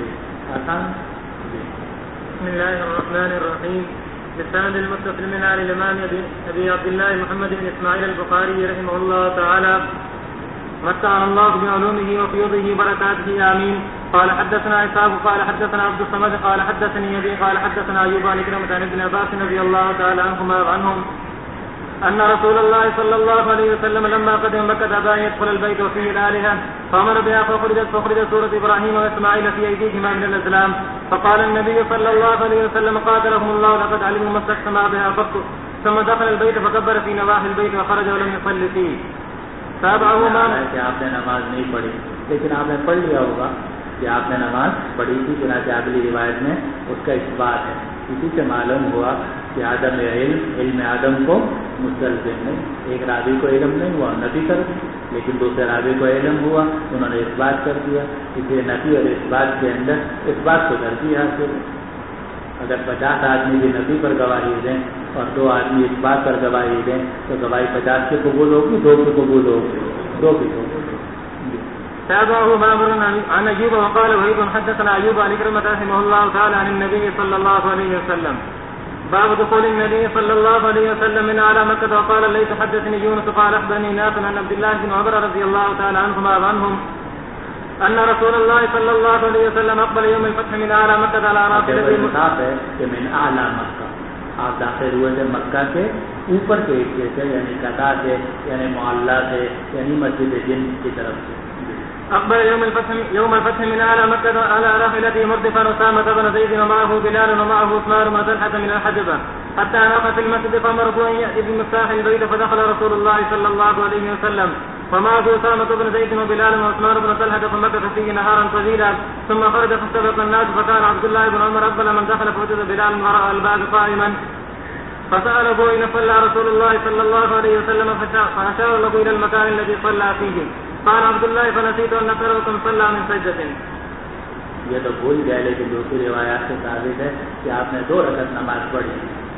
بسم الله الرحمن الرحيم. بالسند المتصل من آل الإمام أبي عبد الله محمد بن إسماعيل البخاري رحمه الله تعالى متعنا الله بعلومه وفيوضه وبركاته آمين. قال حدثنا إسحاق قال حدثنا عبد الصمد قال حدثني أبي قال حدثنا أيوب عن كريمة عن ابن عباس رضي الله تعالى عنهم أن رسول الله صلى الله عليه وسلم لما قدم مكة أبى أن يدخل البيت وفيه الآلهة فأمر بها فخرجت سورة إبراهيم وإسماعيل في أيديهما من الإسلام فقال النبي صلى الله عليه وسلم قاتلهم الله لقد علموا ما استقسما بها فقط ثم دخل البيت فكبر في نواحي البيت وخرج ولم يصلي فيه. تابعه ما کہ آپ نے نماز نہیں پڑھی لیکن آپ نے پڑھ لیا ہوگا کہ آپ نے نماز پڑھی تھی، چنانچہ اگلی روایت میں اس کا اثبات ہے. اسی سے معلوم ہوا کہ آدم علم آدم کو مستلزم نہیں. ایک راوی کو علم نہیں ہوا نفی کر دی، لیکن دوسرے راوی کو علم ہوا انہوں نے اثبات کر دیا. اس لیے نفی اور اثبات کے اندر اثبات کو ترجیح حاصل. اگر 50 آدمی بھی نفی پر گواہی دیں اور 2 آدمی اثبات پر گواہی دیں تو گواہی 50 کے قبول ہوگی، 2 کے قبول ہوگی، 2 کی قبول. تابعه مامر عن أيوب وقال وهيب حدثنا أيوب عن كريمة رحمه الله تعالى عن النبي صلى الله عليه وسلم باب دخول النبي صلى الله عليه وسلم من على مكة. وقال ليس حدثني يونس قال أخبرني نافع عن عبد الله بن عمر رضي الله تعالى عنهما وعنهم أن رسول الله صلى الله عليه وسلم أقبل يوم الفتح من أعلى مكة على راحلته. ہے کہ من اعلی مکہ آپ داخل ہوئے تھے مکہ کے اوپر کے حصے سے، یعنی قطع سے، یعنی معلّہ سے، یعنی مسجد جن کی طرف سے. أقبل يوم الفتح من أعلى مكة على راحلته مردفا أسامة بن زيد ومعه بلال ومعه عثمان بن طلحة من الحجبة حتى ناق في المسجد فأمره أن يأتي بمفتاح البيت فدخل رسول الله صلى الله عليه وسلم ومعه أسامة بن زيد وبلال وعثمان بن طلحة فمكث فيه نهارا طويلا ثم خرج فاستبق الناس فكان عبد الله بن عمر أفضل من دخل فوجد بلال وراء الباب قائما فسأله أين صلى رسول الله صلى الله عليه وسلم فأشار له إلى المكان الذي صلى فيه. قال عبد الله فنسيت أن أخبركم صلى من سجدة. یہ تو بھول گئے لیکن دوسری روایات سے ثابت ہے کہ آپ نے 2 رکعت نماز پڑھی.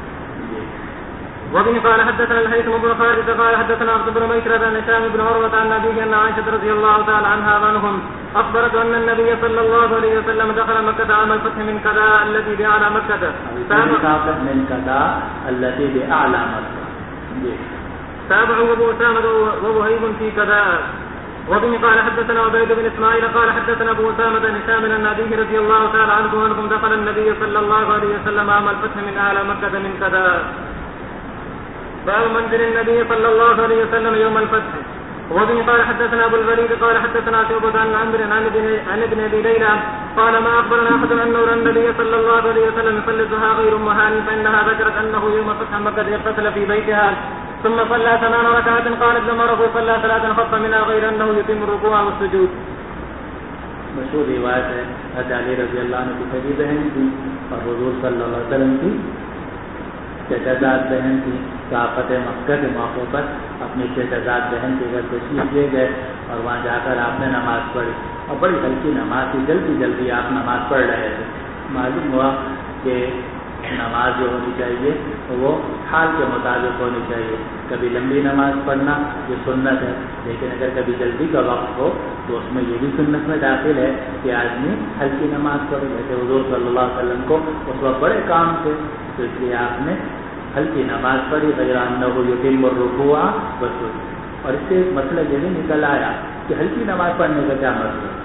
وبه قال حدثنا الهيثم بن خالد قال حدثنا عبد بن ميسرة عن هشام بن عروة عن أبيه أن عائشة رضي الله تعالى عنها وعنهم أخبرت أن النبي صلى الله عليه وسلم دخل مكة عام الفتح من كذا الذي بأعلى مكة. من كذا الذي بأعلى مكة. تابعه أبو أسامة ووهيب في كذا. وبه قال حدثنا عبيد بن إسماعيل قال حدثنا أبو أسامة عن هشام عن أبيه رضي الله تعالى عنه أنهم دخل النبي صلى الله عليه وسلم عام الفتح من أعلى مكة من كذا. باب منزل النبي صلى الله عليه وسلم يوم الفتح. وبه قال حدثنا أبو الوليد قال حدثنا شعبة عن عمرو عن ابن أبي ليلى قال ما أخبرنا أحد أن نور النبي صلى الله عليه وسلم يصلي الضحى غير مهان فإنها ذكرت أنه يوم فتح مكة اغتسل في بيتها ثم صلى 8 ركعات قالت لما رفع صلى 3 خف منها غير أنه يتم الركوع والسجود. مشہور روایت ہے حضرت علی رضی اللہ عنہ کی بڑی بہن تھی اور حضور صلی اللہ علیہ وسلم کی چچا بہن تھی. صحافت مکہ کے موقع پر اپنی چچا بہن کے گھر تشریف لے گئے اور وہاں جا کر آپ نے نماز پڑھی اور بڑی ہلکی نماز تھی. جلدی آپ نماز پڑھ رہے تھے. معلوم ہوا کہ نماز جو ہونی چاہیے وہ حال کے مطابق ہونی چاہیے. کبھی لمبی نماز پڑھنا یہ سنت ہے، لیکن اگر کبھی جلدی کا وقت ہو تو اس میں یہ بھی سنت میں داخل ہے کہ آدمی ہلکی نماز پڑھے. جیسے حضور صلی اللہ علیہ وسلم کو اس وقت بڑے کام تھے تو اس لیے آپ نے ہلکی نماز پڑھی. غیر انہ یتم الرکوع والسجود. اور اس سے ایک مسئلہ یہ بھی نکل آیا کہ ہلکی نماز پڑھنے کا کیا مطلب ہے.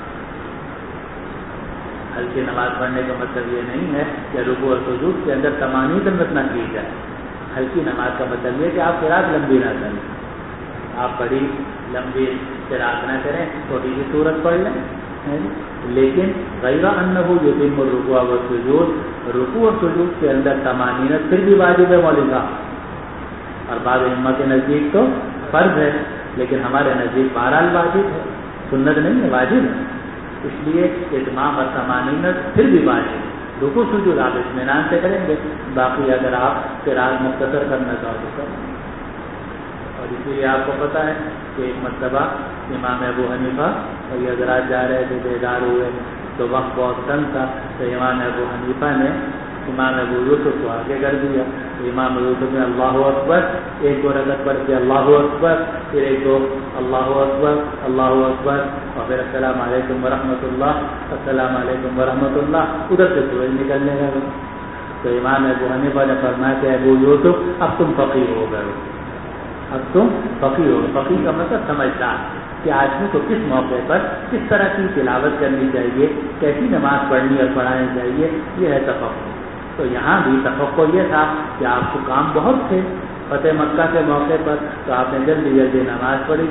ہلکی نماز پڑھنے کا مطلب یہ نہیں ہے کہ رکوع اور سجود کے اندر تمانی دنت نہ کی جائے. ہلکی نماز کا مطلب یہ کہ آپ قرات لمبی نہ کریں، آپ بڑی لمبی قرات نہ کریں، چھوٹی سی سورت پڑھ لیں. لیکن غیر انہ یتم الرکوع والسجود، رکوع اور سجود کے اندر تمانینت پھر بھی واجب ہے مولوی صاحب. اور بعض ائمہ کے نزدیک تو فرض ہے، لیکن ہمارے نزدیک بہرحال واجب ہے، سنت نہیں ہے، واجب ہے. اس لیے اتمام اور تمانینت پھر بھی واجب ہے. رکوع سجود آپ اطمینان سے کریں گے، باقی اگر آپ قرات مختصر کرنا چاہو تو کریں. اور اسی لیے آپ کو پتہ ہے کہ ایک مرتبہ امام ابو حنیفہ اور یہ حضرات جا رہے تھے، بیدار ہوئے تو وقت بہت کم تھا، تو امام ابو حنیفہ نے امام ابو یوسف کو آگے کر دیا. تو امام ابو یوسف نے اللہ اکبر 1-2 رکعت پڑھ کے اللہ اکبر، پھر 1-2 اللہ اکبر اللہ اکبر، اور پھر السلام علیکم ورحمۃ اللہ، السلام علیکم ورحمۃ اللہ، ادھر سے سورج نکلنے لگا. تو امام ابو حنیفہ نے فرمایا کہ ابو یوسف اب تم فقیہ ہو گئے، اب تم فقیہ ہو. فقیہ کا مطلب سمجھدار، کہ آدمی کو کس موقع پر کس طرح کی تلاوت کرنی چاہیے، کیسی نماز پڑھنی اور پڑھانی چاہیے، یہ ہے تفقہ. تو یہاں بھی تفقہ یہ تھا کہ آپ کو کام بہت تھے فتح مکہ کے موقع پر، تو آپ نے جلدی جلدی نماز پڑھی.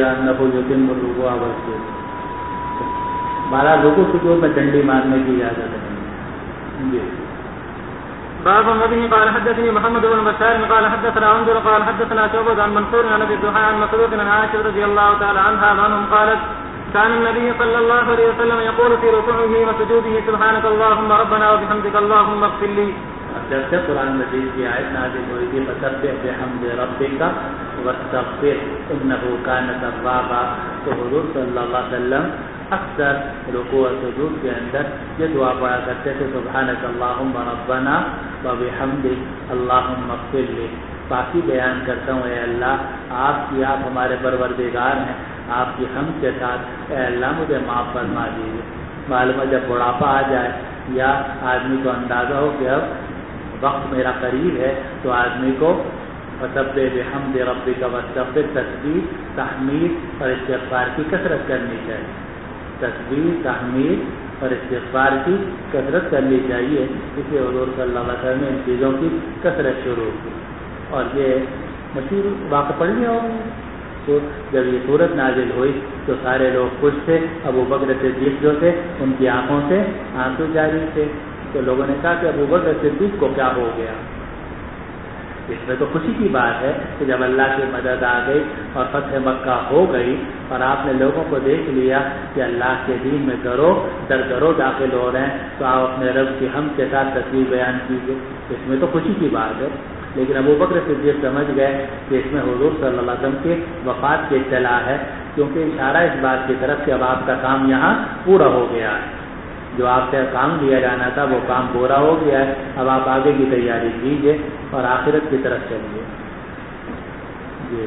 بارہ لوگوں سجود میں ڈنڈی مارنے کی اجازت نہیں. جی. باب وبه قال حدثني محمد بن بشار قال حدثنا عنبر قال حدثنا شعبة عن منصور عن ابي الضحى عن مسروق عن عائشة رضي الله تعالى عنها عنهم قالت كان النبي صلى الله عليه وسلم يقول في ركوعه وسجوده سبحانك اللهم ربنا وبحمدك اللهم اغفر لي. جب سے قرآن مجید کی آیت نازل ہوئی تھی فسبح بحمد ربک واستغفر انه كان توابا، تو حضور صلی اللہ علیہ وسلم اکثر رکوع و سجود کے اندر یہ دعا پڑھا کرتے تھے سبحانک اللہم ربنا وبحمدک اللہم اغفر لی. باقی بیان کرتا ہوں اے اللہ آپ ہمارے پروردگار ہیں، آپ کی حمد کے ساتھ اے اللہ مجھے معاف فرما دیجیے. معلوم ہے جب بڑھاپا آ جائے یا آدمی کو اندازہ ہو کہ اب وقت میرا قریب ہے، تو آدمی کو فسبح بحمد ربک واستغفر تسبیح، تحمید اور استغفار کی کثرت کرنی چاہیے. تسبیح، تحمید اور استغفار کی کثرت کرنی چاہیے. اس لیے حضور صلی اللہ علیہ وسلم نے ان چیزوں کی کثرت شروع کی. اور یہ مشہور واقعہ پڑھ لیا ہوگا. تو جب یہ صورت نازل ہوئی تو سارے لوگ خوش تھے. ابو بکر صدیق جو تھے ان کی آنکھوں سے آنسو جاری تھے. تو لوگوں نے کہا کہ ابو بکر صدیق کو کیا ہو گیا. اس میں تو خوشی کی بات ہے کہ جب اللہ کی مدد آ گئی اور فتح مکہ ہو گئی اور آپ نے لوگوں کو دیکھ لیا کہ اللہ کے دین میں گرو داخل ہو رہے ہیں، تو آپ اپنے رب کی حمد کے ساتھ تصویر بیان کیجیے. اس میں تو خوشی کی بات ہے. لیکن ابو بکر صدیق سمجھ گئے کہ اس میں حضور صلی اللہ علیہ وسلم کی وفات کی اطلاع ہے، کیونکہ اشارہ اس بات کی طرف کہ اب آپ کا کام یہاں پورا ہو گیا ہے. جو آپ سے کام لیا جانا تھا وہ کام پورا ہو گیا ہے. اب آپ آگے کی تیاری کیجیے اور آخرت کی طرف چلیے. جی.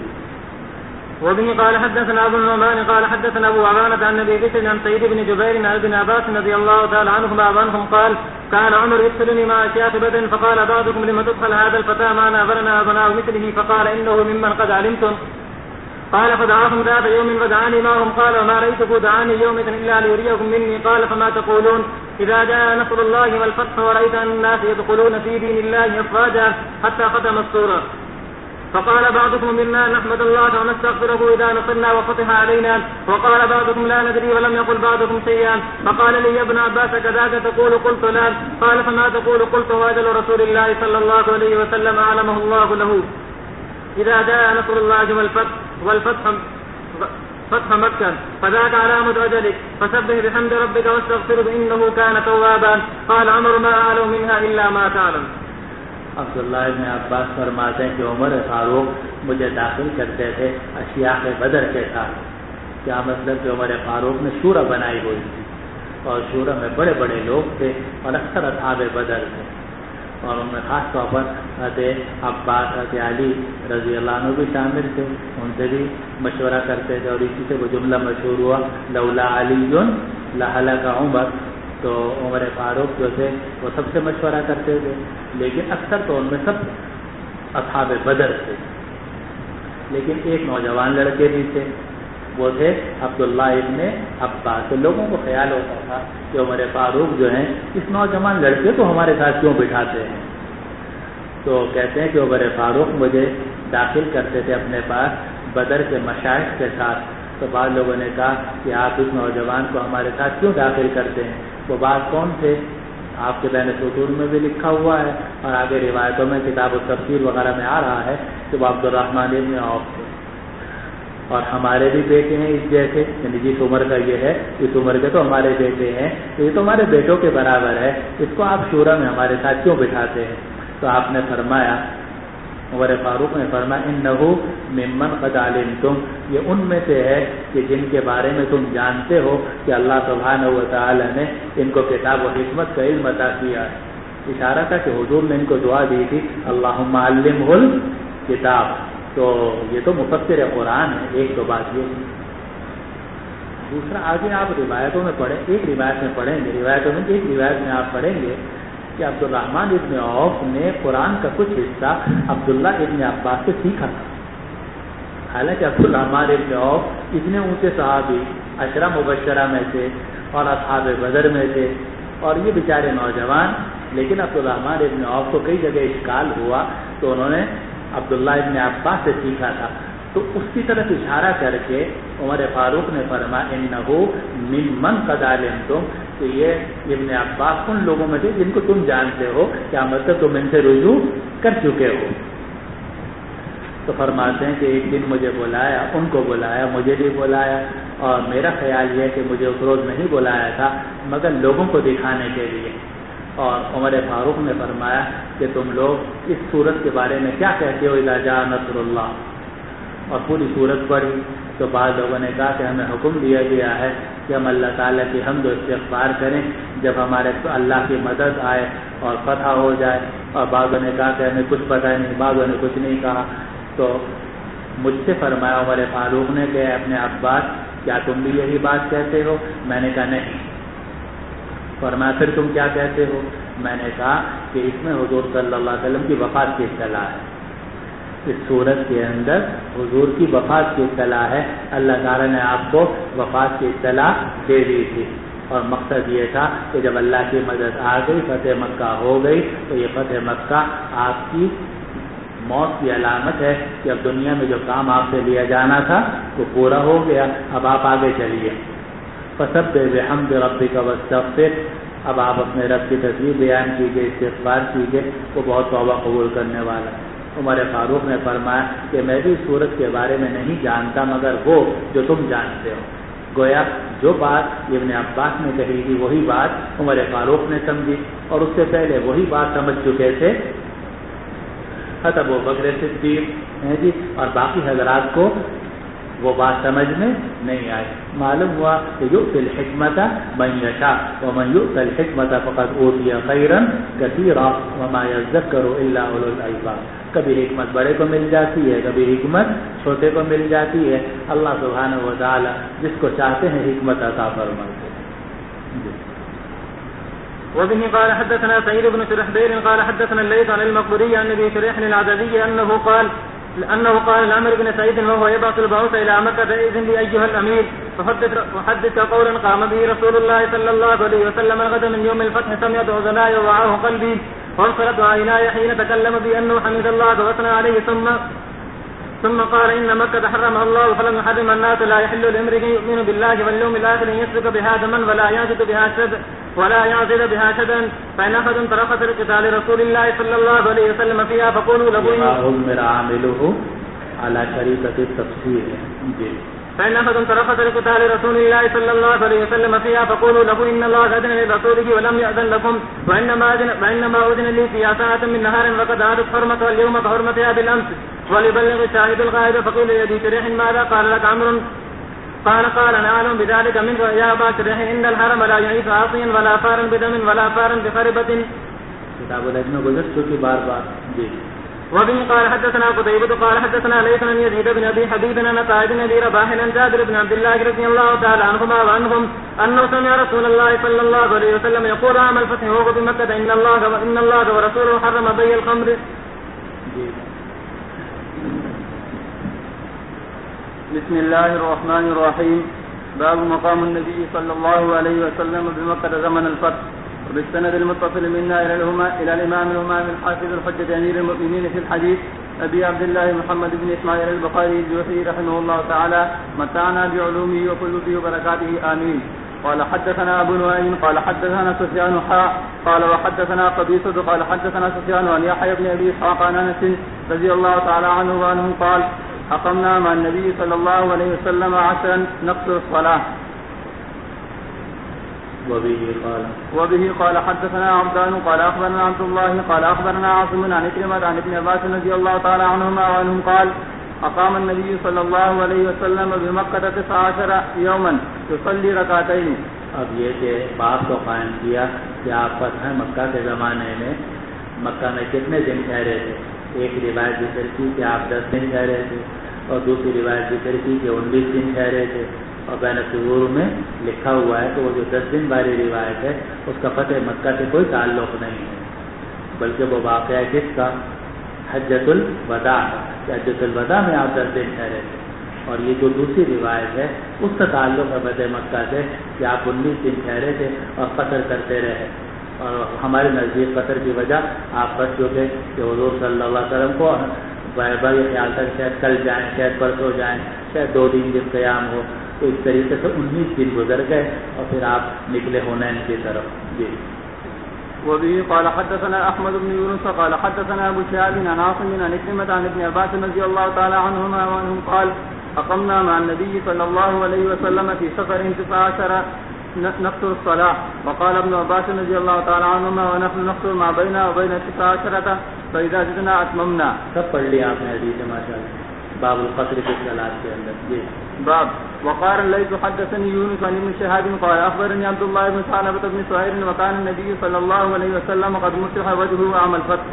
وبه قال حدثنا ابو النعمان قال حدثنا ابو عوانة عن ابي بكر عن سعيد بن جبير عن ابن عباس رضي الله تعالى عنهم قال كان عمر يدخلني مع اشياخ بدر فقال بعضكم لما تدخل هذا الفتى معنا فرنا ابناء مثله فقال انه ممن قد علمتم. قال فدعاهم ذات يوم فدعاني معهم قال وما رأيته دعاني يوم الا ليريكم مني. قال فما تقولون اذا جاء نصر الله والفتح ورأيت الناس يدخلون في دين الله افواجا حتى ختم السورة. فقال بعضكم منا نحمد الله ونستغفره إذا نصرنا وفتح علينا. وقال بعضكم لا ندري ولم يقل بعضكم شيئا. فقال لي يا ابن عباس كذاك تقول؟ قلت لا. قال فما تقول؟ قلت أجل رسول الله صلى الله عليه وسلم أعلمه الله له إذا جاء نصر الله والفتح مكة فذاك علامة أجلك فسبح بحمد ربك واستغفره إنه كان توابا. قال عمر ما أعلم منها إلا ما تعلم. عبداللہ ابن عباس فرماتے ہیں کہ عمر فاروق مجھے داخل کرتے تھے اشیاخ بدر کے ساتھ. کیا مطلب کہ عمر فاروق نے شورا بنائی ہوئی تھی اور شورا میں بڑے بڑے لوگ تھے اور اکثر اصحاب بدر تھے، اور ان میں خاص طور پر حضرت عباس حضرت علی رضی اللہ عنہ بھی شامل تھے. ان سے بھی مشورہ کرتے تھے اور اسی سے وہ جملہ مشہور ہوا لولا علی لہلک عمر. تو عمر فاروق جو تھے وہ سب سے مشورہ کرتے تھے، لیکن اکثر تو ان میں سب اصحاب بدر تھے. لیکن ایک نوجوان لڑکے بھی تھے، وہ تھے عبداللہ ابن عباس. تو لوگوں کو خیال ہوتا تھا کہ عمر فاروق جو ہیں اس نوجوان لڑکے کو ہمارے ساتھ کیوں بٹھاتے ہیں. تو کہتے ہیں کہ عمر فاروق مجھے داخل کرتے تھے اپنے پاس بدر کے مشائخ کے ساتھ. تو بعض لوگوں نے کہا کہ آپ اس نوجوان کو ہمارے ساتھ کیوں داخل کرتے ہیں. وہ بات کون تھے؟ آپ کے بین سطور میں بھی لکھا ہوا ہے اور آگے روایتوں میں کتاب التفسیر وغیرہ میں آ رہا ہے کہ وہ عبد الرحمن ابن عوف تھے. اور ہمارے بھی بیٹے ہیں اس جیسے، یعنی جس عمر کا یہ ہے اس عمر کے تو ہمارے بیٹے ہیں، تو یہ تو ہمارے بیٹوں کے برابر ہے، اس کو آپ شورا میں ہمارے ساتھ کیوں بٹھاتے ہیں. تو آپ نے فرمایا عمر فاروق نے فرمایا انہو ممن قد علمتم، یہ ان میں سے ہے کہ جن کے بارے میں تم جانتے ہو کہ اللہ سبحانہ و تعالی نے ان کو کتاب و حکمت کا علم عطا کیا ہے۔ اشارہ تھا کہ حضور نے ان کو دعا دی تھی اللہم علمہ الکتاب، تو یہ تو مفسر قرآن ہے، ایک تو بات یہ۔ دوسرا آگے آپ روایتوں میں پڑھیں، ایک روایت میں پڑھیں گے، روایتوں میں ایک روایت میں آپ پڑھیں گے کہ عبد الرحمن ابن عوف نے قرآن کا کچھ حصہ عبداللہ ابن عباس سے سیکھا تھا۔ حالانکہ عبد الرحمن ابن عوف اتنے اونچے صحابی، عشرہ مبشرہ میں تھے اور اصحاب بدر میں تھے، اور یہ بیچارے نوجوان، لیکن عبد الرحمن ابن عوف کو کئی جگہ اشکال ہوا تو انہوں نے عبداللہ ابن عباس سے سیکھا تھا۔ تو اس کی طرف اشارہ کر کے عمر فاروق نے فرمایا انہو ممن قد علمتم، تو یہ ابن عباس ان لوگوں میں تھے جن کو تم جانتے ہو، کیا مطلب تم ان سے رجوع کر چکے ہو۔ تو فرماتے ہیں کہ ایک دن مجھے بلایا، ان کو بلایا، مجھے بھی بلایا، اور میرا خیال یہ ہے کہ مجھے اس روز نہیں بلایا تھا مگر لوگوں کو دکھانے کے لیے۔ اور عمر فاروق نے فرمایا کہ تم لوگ اس صورت کے بارے میں کیا کہتے ہو اذا جاء نصر اللہ، اور پوری صورت پڑھی تو بعض لوگوں نے کہا کہ ہمیں حکم دیا گیا ہے کہ ہم اللہ تعالیٰ کی حمد و استغفار کریں جب ہمارے اللہ کی مدد آئے اور فتح ہو جائے، اور بعضوں نے کہا کہ ہمیں کچھ پتہ نہیں، بعضوں نے کچھ نہیں کہا۔ تو مجھ سے فرمایا عمر فاروق نے کہ اپنے عباس کیا تم بھی یہی بات کہتے ہو؟ میں نے کہا نہیں۔ فرمایا پھر تم کیا کہتے ہو؟ میں نے کہا کہ اس میں حضور صلی اللہ علیہ وسلم کی وفات کی اطلاع ہے، اس صورت کے اندر حضور کی وفات کی اطلاع ہے، اللہ تعالیٰ نے آپ کو وفات کی اطلاع دے دی تھی، اور مقصد یہ تھا کہ جب اللہ کی مدد آ گئی، فتح مکہ ہو گئی، تو یہ فتح مکہ آپ کی موت کی علامت ہے کہ اب دنیا میں جو کام آپ سے لیا جانا تھا وہ پورا ہو گیا، اب آپ آگے چلیے۔ فسبح بحمد ربک واستغفر، اب آپ اپنے رب کی تسبیح بیان کیجیے، استغفار کیجیے، وہ بہت توبہ قبول کرنے والا ہے۔ عمر فاروق نے فرمایا کہ میں بھی صورت کے بارے میں نہیں جانتا مگر وہ جو تم جانتے ہو۔ گویا جو بات ابن عباس نے کہی تھی وہی بات عمر فاروق نے سمجھی، اور اس سے پہلے وہی بات سمجھ چکے تھے حضرت ابوبکر صدیق ہیں جی، اور باقی حضرات کو وہ بات سمجھ میں نہیں آئی۔ معلوم ہوا کہ یؤتی الحکمت من یشاء ومن یؤت الحکمت فقد اوتی خیرا کثیرا وما یذکر الا اولو الالباب۔ کبھی حکمت بڑے کو مل جاتی ہے، کبھی حکمت چھوٹے کو مل جاتی ہے، اللہ سبحانہ و تعالی جس کو چاہتے ہیں حکمت عطا فرماتے ہیں۔ وبه قال حدثنا سعيد بن شرحبيل قال حدثنا الليث عن المقبري عن ابي شريح العدوي انه قال لعمرو بن سعيد وهو يبعث البعوث الى مكه باذن لي ايها الامير فحدث قولا قام به رسول الله صلى الله عليه وسلم غدا من يوم الفتح سمعت اذناي ووعاه قلبي وانصرت عيناي حين تكلم بانه حمد الله واثنى عليه ثم قال ان مكه حرمها الله فلم يحرم الناس لا يحل لامرئ يؤمن بالله واليوم الاخر ان يسلك بها دما ولا يعزل بها شدا فإن أحد ترخص لقتال رسول الله صلى الله عليه وسلم فيها فقولوا له أمر عامله على شريطة التفسير. فإن أحد ترخص لقتال رسول الله صلى الله عليه وسلم فيها فقولوا له إن الله أذن لرسوله ولم يأذن لكم وإنما أذن لي فيها ساعة من نهار وقد عادت حرمتها اليوم كحرمتها بالأمس وليبلغ الشاهد الغائب. فقيل لأبي شريح ماذا؟ قال لك عمرو قال نعلم بذلك منك يا أبا شريح إن الحرم لا يعيش عاصيا ولا فارا بدم ولا فارا بخربة. کتاب العلم گزر چکی بار بار. جی. وبه قال حدثنا قتيبة قال حدثنا ليث بن يزيد بن ابي حبيب بن سعيد بن ابي رباح عن جابر بن عبد الله رضي الله تعالى عنهما وعنهم انه سمع رسول الله صلى الله عليه وسلم يقول عام الفتح وهو بمكة ان الله ورسوله حرم بيع الخمر. بسم الله الرحمن الرحيم. باب مقام النبي صلى الله عليه وسلم بمكة زمن الفتح. وبالسند المتصل منا إلى الإمام الإمام الحافظ الحجة أمير المؤمنين في الحديث أبي عبد الله محمد بن إسماعيل البخاري الجوحي رحمه الله تعالى متعنا بعلومه وفضله وبركاته آمين. قال حدثنا أبو نعيم قال حدثنا سفيان قال وحدثنا قبيصة قال حدثنا سفيان عن يحيى بن أبي إسحاق عن أنس رضي الله تعالى عنه وعنه قال أقمنا مع النبي صلى الله عليه وسلم 10 نقصر الصلاة. وبه قال حدثنا عبدان قال أخبرنا عبد الله قال أخبرنا عاصم عن عكرمة عن ابن عباس رضي الله تعالى عنهما وعنهم قال أقام النبي صلى الله عليه وسلم بمكة 19 يوما يصلي ركعتين. اب یہ کہ بات کو قائم کیا کہ آپ فتح مکہ کے زمانے میں مکہ میں کتنے دن ٹھہرے تھے. ایک روایت ذکر کی کہ آپ 10 دن ٹھہرے تھے اور دوسری روایت ذکر کی کہ 19 دن ٹھہرے تھے. اور بین الصدور میں لکھا ہوا ہے کہ وہ جو 10 دن والی روایت ہے اس کا فتح مکہ سے کوئی تعلق نہیں ہے، بلکہ وہ واقعہ ہے کس کا؟ حجۃ الوداع. حجۃ الوداع میں آپ 10 دن ٹھہرے تھے. اور یہ جو دوسری روایت ہے اس کا تعلق ہے فتح مکہ سے کہ آپ 19 دن ٹھہرے تھے اور قصر کرتے رہے. اور ہمارے نزدیک قصر کی وجہ آپ بس جو تھے کہ حضور صلی اللہ علیہ وسلم کو بڑے خیال تک شاید کل جائیں، شاید پرسوں جائیں، شاید 2 دن جب قیام ہو. تو اس طریقے سے 19 دن گزر گئے اور پھر آپ نکلے حنین کی طرف. جی. وبه قال حدثنا احمد بن يونس قال حدثنا ابو شهاب عن عاصم عن عكرمة عن ابن عباس رضي الله تعالى عنهما وعنهم قال اقمنا مع النبي صلى الله عليه وسلم في سفر 19 نقصر الصلاة. وقال ابن عباس رضي الله تعالى عنهما ونحن نقصر ما بيننا وبين 19 فإذا زدنا أتممنا. سب پڑھ لیا آپ نے حدیث ماشاءاللہ باب القصر کی صلاة کے اندر. جی. باب وقال الليث حدثني يونس عن ابن شهاب قال اخبرني عبد الله بن ثعلبة بن سعير وكان النبي صلى الله عليه وسلم قد مسح وجهه عام الفتح.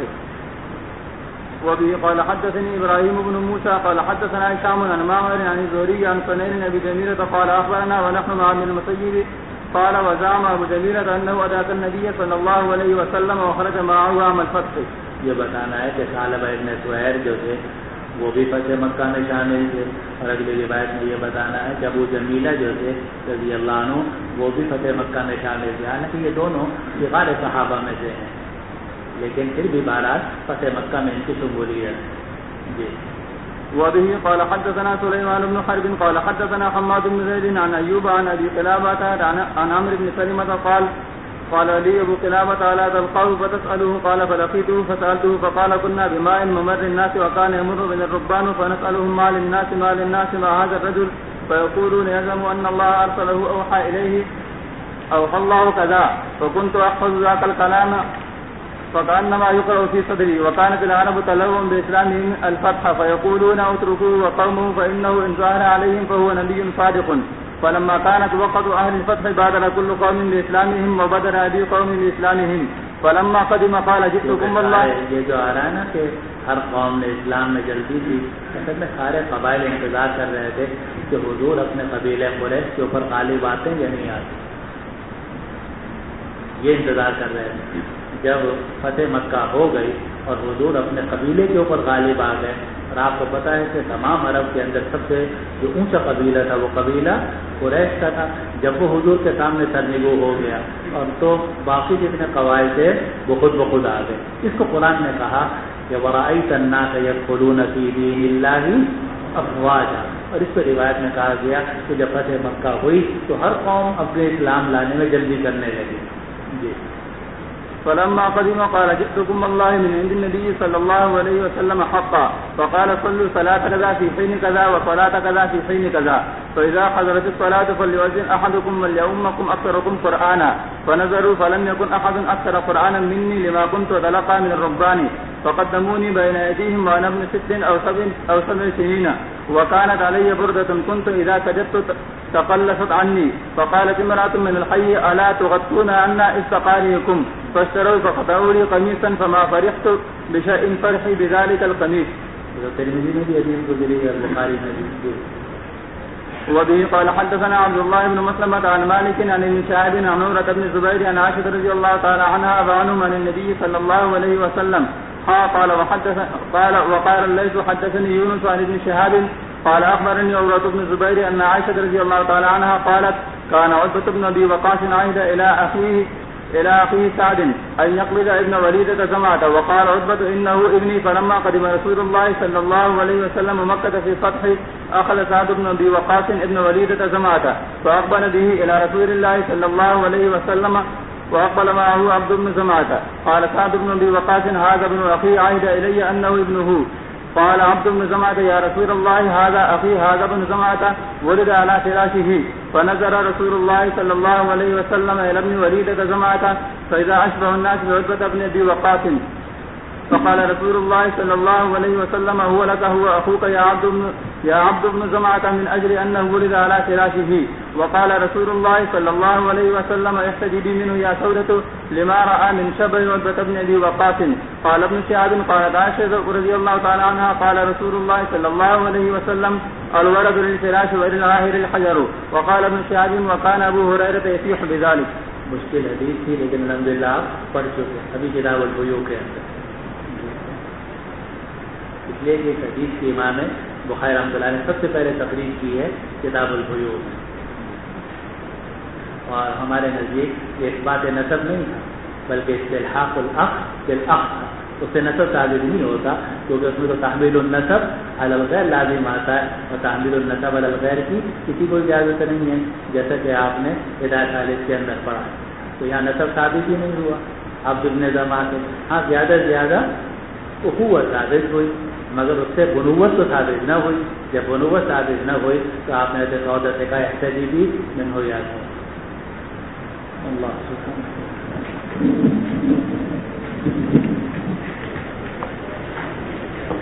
وبه قال حدثني ابراهيم بن موسى قال حدثنا هشام عن معمر عن الزهري عن سنين ابي جميلة قال اخبرنا ونحن مع ابن المسيب قال وزعم ابو جميلة انه ادرك النبي صلى الله عليه وسلم وخرج معه عام الفتح. یہ بتانا ہے کہ ثعلبہ ابن سعیر جو تھے وہ بھی فتح مکہ میں شامل تھے. اور اگلی روایت میں یہ بتانا ہے کہ ابو جمیلہ جو تھے رضی اللہ عنہ وہ بھی فتح مکہ میں شامل تھے. حالانکہ یہ دونوں صغار صحابہ میں سے ہیں لیکن پھر بھی بہرحال فتح مکہ میں ان کی شمولیت. جی. وبه قال حدثنا سليمان بن حرب قال حدثنا حماد بن زيد عن ايوب عن ابي قلابة عن عمرو بن سلمة قال لي ابو قلابة الا تلقاه فتسأله قال فلقيته فسألته فقال كنا بماء ممر الناس وكان يمر بنا الركبان فنسألهم ما للناس مع هذا الرجل فيقولون يزعم ان الله ارسله اوحى اليه اوحى الله كذا فكنت احفظ ذاك الكلام فكأنما يقرأ في صدري. وكانت العرب تلوم بإسلامهم الفتح فيقولون اتركوه وقومه فإنه إن ظهر عليهم فهو نبي صادق. فلما كانت وقت أهل الفتح بادر كل قوم بإسلامهم وبدر أبي قوم بإسلامهم. فلما قدم قال جئتكم الله. یہ جو آ رہا ہے نا کہ ہر قوم نے اسلام میں جلدی تھی، اصل میں سارے قبائل انتظار کر رہے تھے کہ حضور اپنے قبیلے قریش کے اوپر غالب آتے یا نہیں آتے. یہ انتظار کر رہے تھے. جب فتح مکہ ہو گئی اور حضور اپنے قبیلے کے اوپر غالب آ گئے. اور آپ کو پتہ ہے کہ تمام عرب کے اندر سب سے جو اونچا قبیلہ تھا وہ قبیلہ قریش کا تھا. جب وہ حضور کے سامنے سرنگو ہو گیا اور تو باقی جتنے قبائل تھے وہ خود بخود آ گئے. اس کو قرآن نے کہا کہ وَرَأَيْتَ النَّاسَ يَدْخُلُونَ فِي دِينِ اللَّهِ أَفْوَاجًا. اور اس پہ روایت میں کہا گیا کہ جب فتح مکہ ہوئی تو ہر قوم اپنے اسلام لانے میں جلدی کرنے لگی. جی. فلما قدم قال جئتكم الله من عند النبي صلى الله عليه وسلم حقا فقال صلوا صلاة كذا في حين كذا وصلاة كذا في حين كذا فإذا حضرت الصلاة فليؤذن أحدكم وليؤمكم أكثركم قرآنا. فنظروا فلم يكن أحد أكثر قرآنا مني لما كنت أتلقى من الربان فقدموني بين أيديهم وأنا ابن 6 أو 7 سنين. وكانت علي بردة كنت إذا سجدت تقلصت عني. فقالت امرأة من الحي ألا تغطون عنا استقاليكم فاشتروا فقطعوا لي قميصا فما فرحت بشيء فرحي بذلك القميص. وبه قال حدثنا عبد الله بن مسلمة عن مالك عن ابن شهاب عن عمرة بن الزبير عن عائشة رضي الله تعالى عنها وعنهم عن النبي صلى الله عليه وسلم قال وقال الليث حدثني يونس عن ابن شهاب قال أخبرني عمرة بن الزبير أن عائشة رضي الله تعالى عنها قالت كان عتبة بن أبي وقاص عهد إلى أخيه سعد أن يقبض ابن وليدة زمعة. وقال عتبة إنه ابني. فلما قدم رسول الله صلى الله عليه وسلم مكة في فتح أخذ سعد بن أبي وقاص ابن وليدة زمعة فأقبل به إلى رسول الله صلى الله عليه وسلم وأقبل معه عبد بن زمعة. قال سعد بن أبي وقاص هذا ابن أخي عهد إلي أنه ابنه قال عبد بن زمعة يا رسول الله هذا أخي هذا بن زمعة ولد على فراشه فنظر رسول الله صلى الله عليه وسلم إلى ابن وليدة زمعة فإذا أشبه الناس بعتبة بن أبي وقاص فقال رسول الله صلى الله عليه وسلم هو لك هو أخوك يا عبد بن زمعة من أجل أنه ولد على فراشه. وقال رسول الله صلى الله عليه وسلم احتجي بي منه يا سودة لما رأى من شبه عتبة بن أبي وقاص. قال ابن شهاب قالت عائشة رضي الله تعالى عنها قال رسول الله صلى الله عليه وسلم الولد للفراش وللعاهر الحجر. وقال ابن شهاب وكان أبو هريرة يصيح بذلك. مشکل حدیث تھی لیکن الحمدللہ آپ پڑھ چکے ابھی کتاب البیوع کے اندر. اس لیے کہ حدیث کے امام بخاری رحمۃ اللہ نے سب سے پہلے تقریر کی ہے کتاب البیوع میں. اور ہمارے نزدیک یہ اثبات نسب نہیں تھا بلکہ استلحاق الاخ بالاخ تھا. اس سے نسب ثابت نہیں ہوتا کیونکہ اس میں تو تحمیل النسب علی الغیر لازم آتا ہے اور تحمیل النسب علی الغیر کی کسی کو اجازت نہیں ہے جیسا کہ آپ نے ہدایت خالص کے اندر پڑھا. تو یہاں نسب ثابت ہی نہیں ہوا. عبد بن زمعہ ہاں زیادہ سے زیادہ اخوت ثابت ہوئی مگر اس سے بنوت تو ثابت نہ ہوئی. جب بنوت ثابت نہ ہوئی تو آپ نے سودا سے کہا احتجی بھی من ہو جاتا ہے. اللہ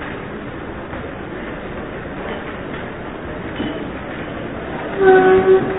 سبحانہ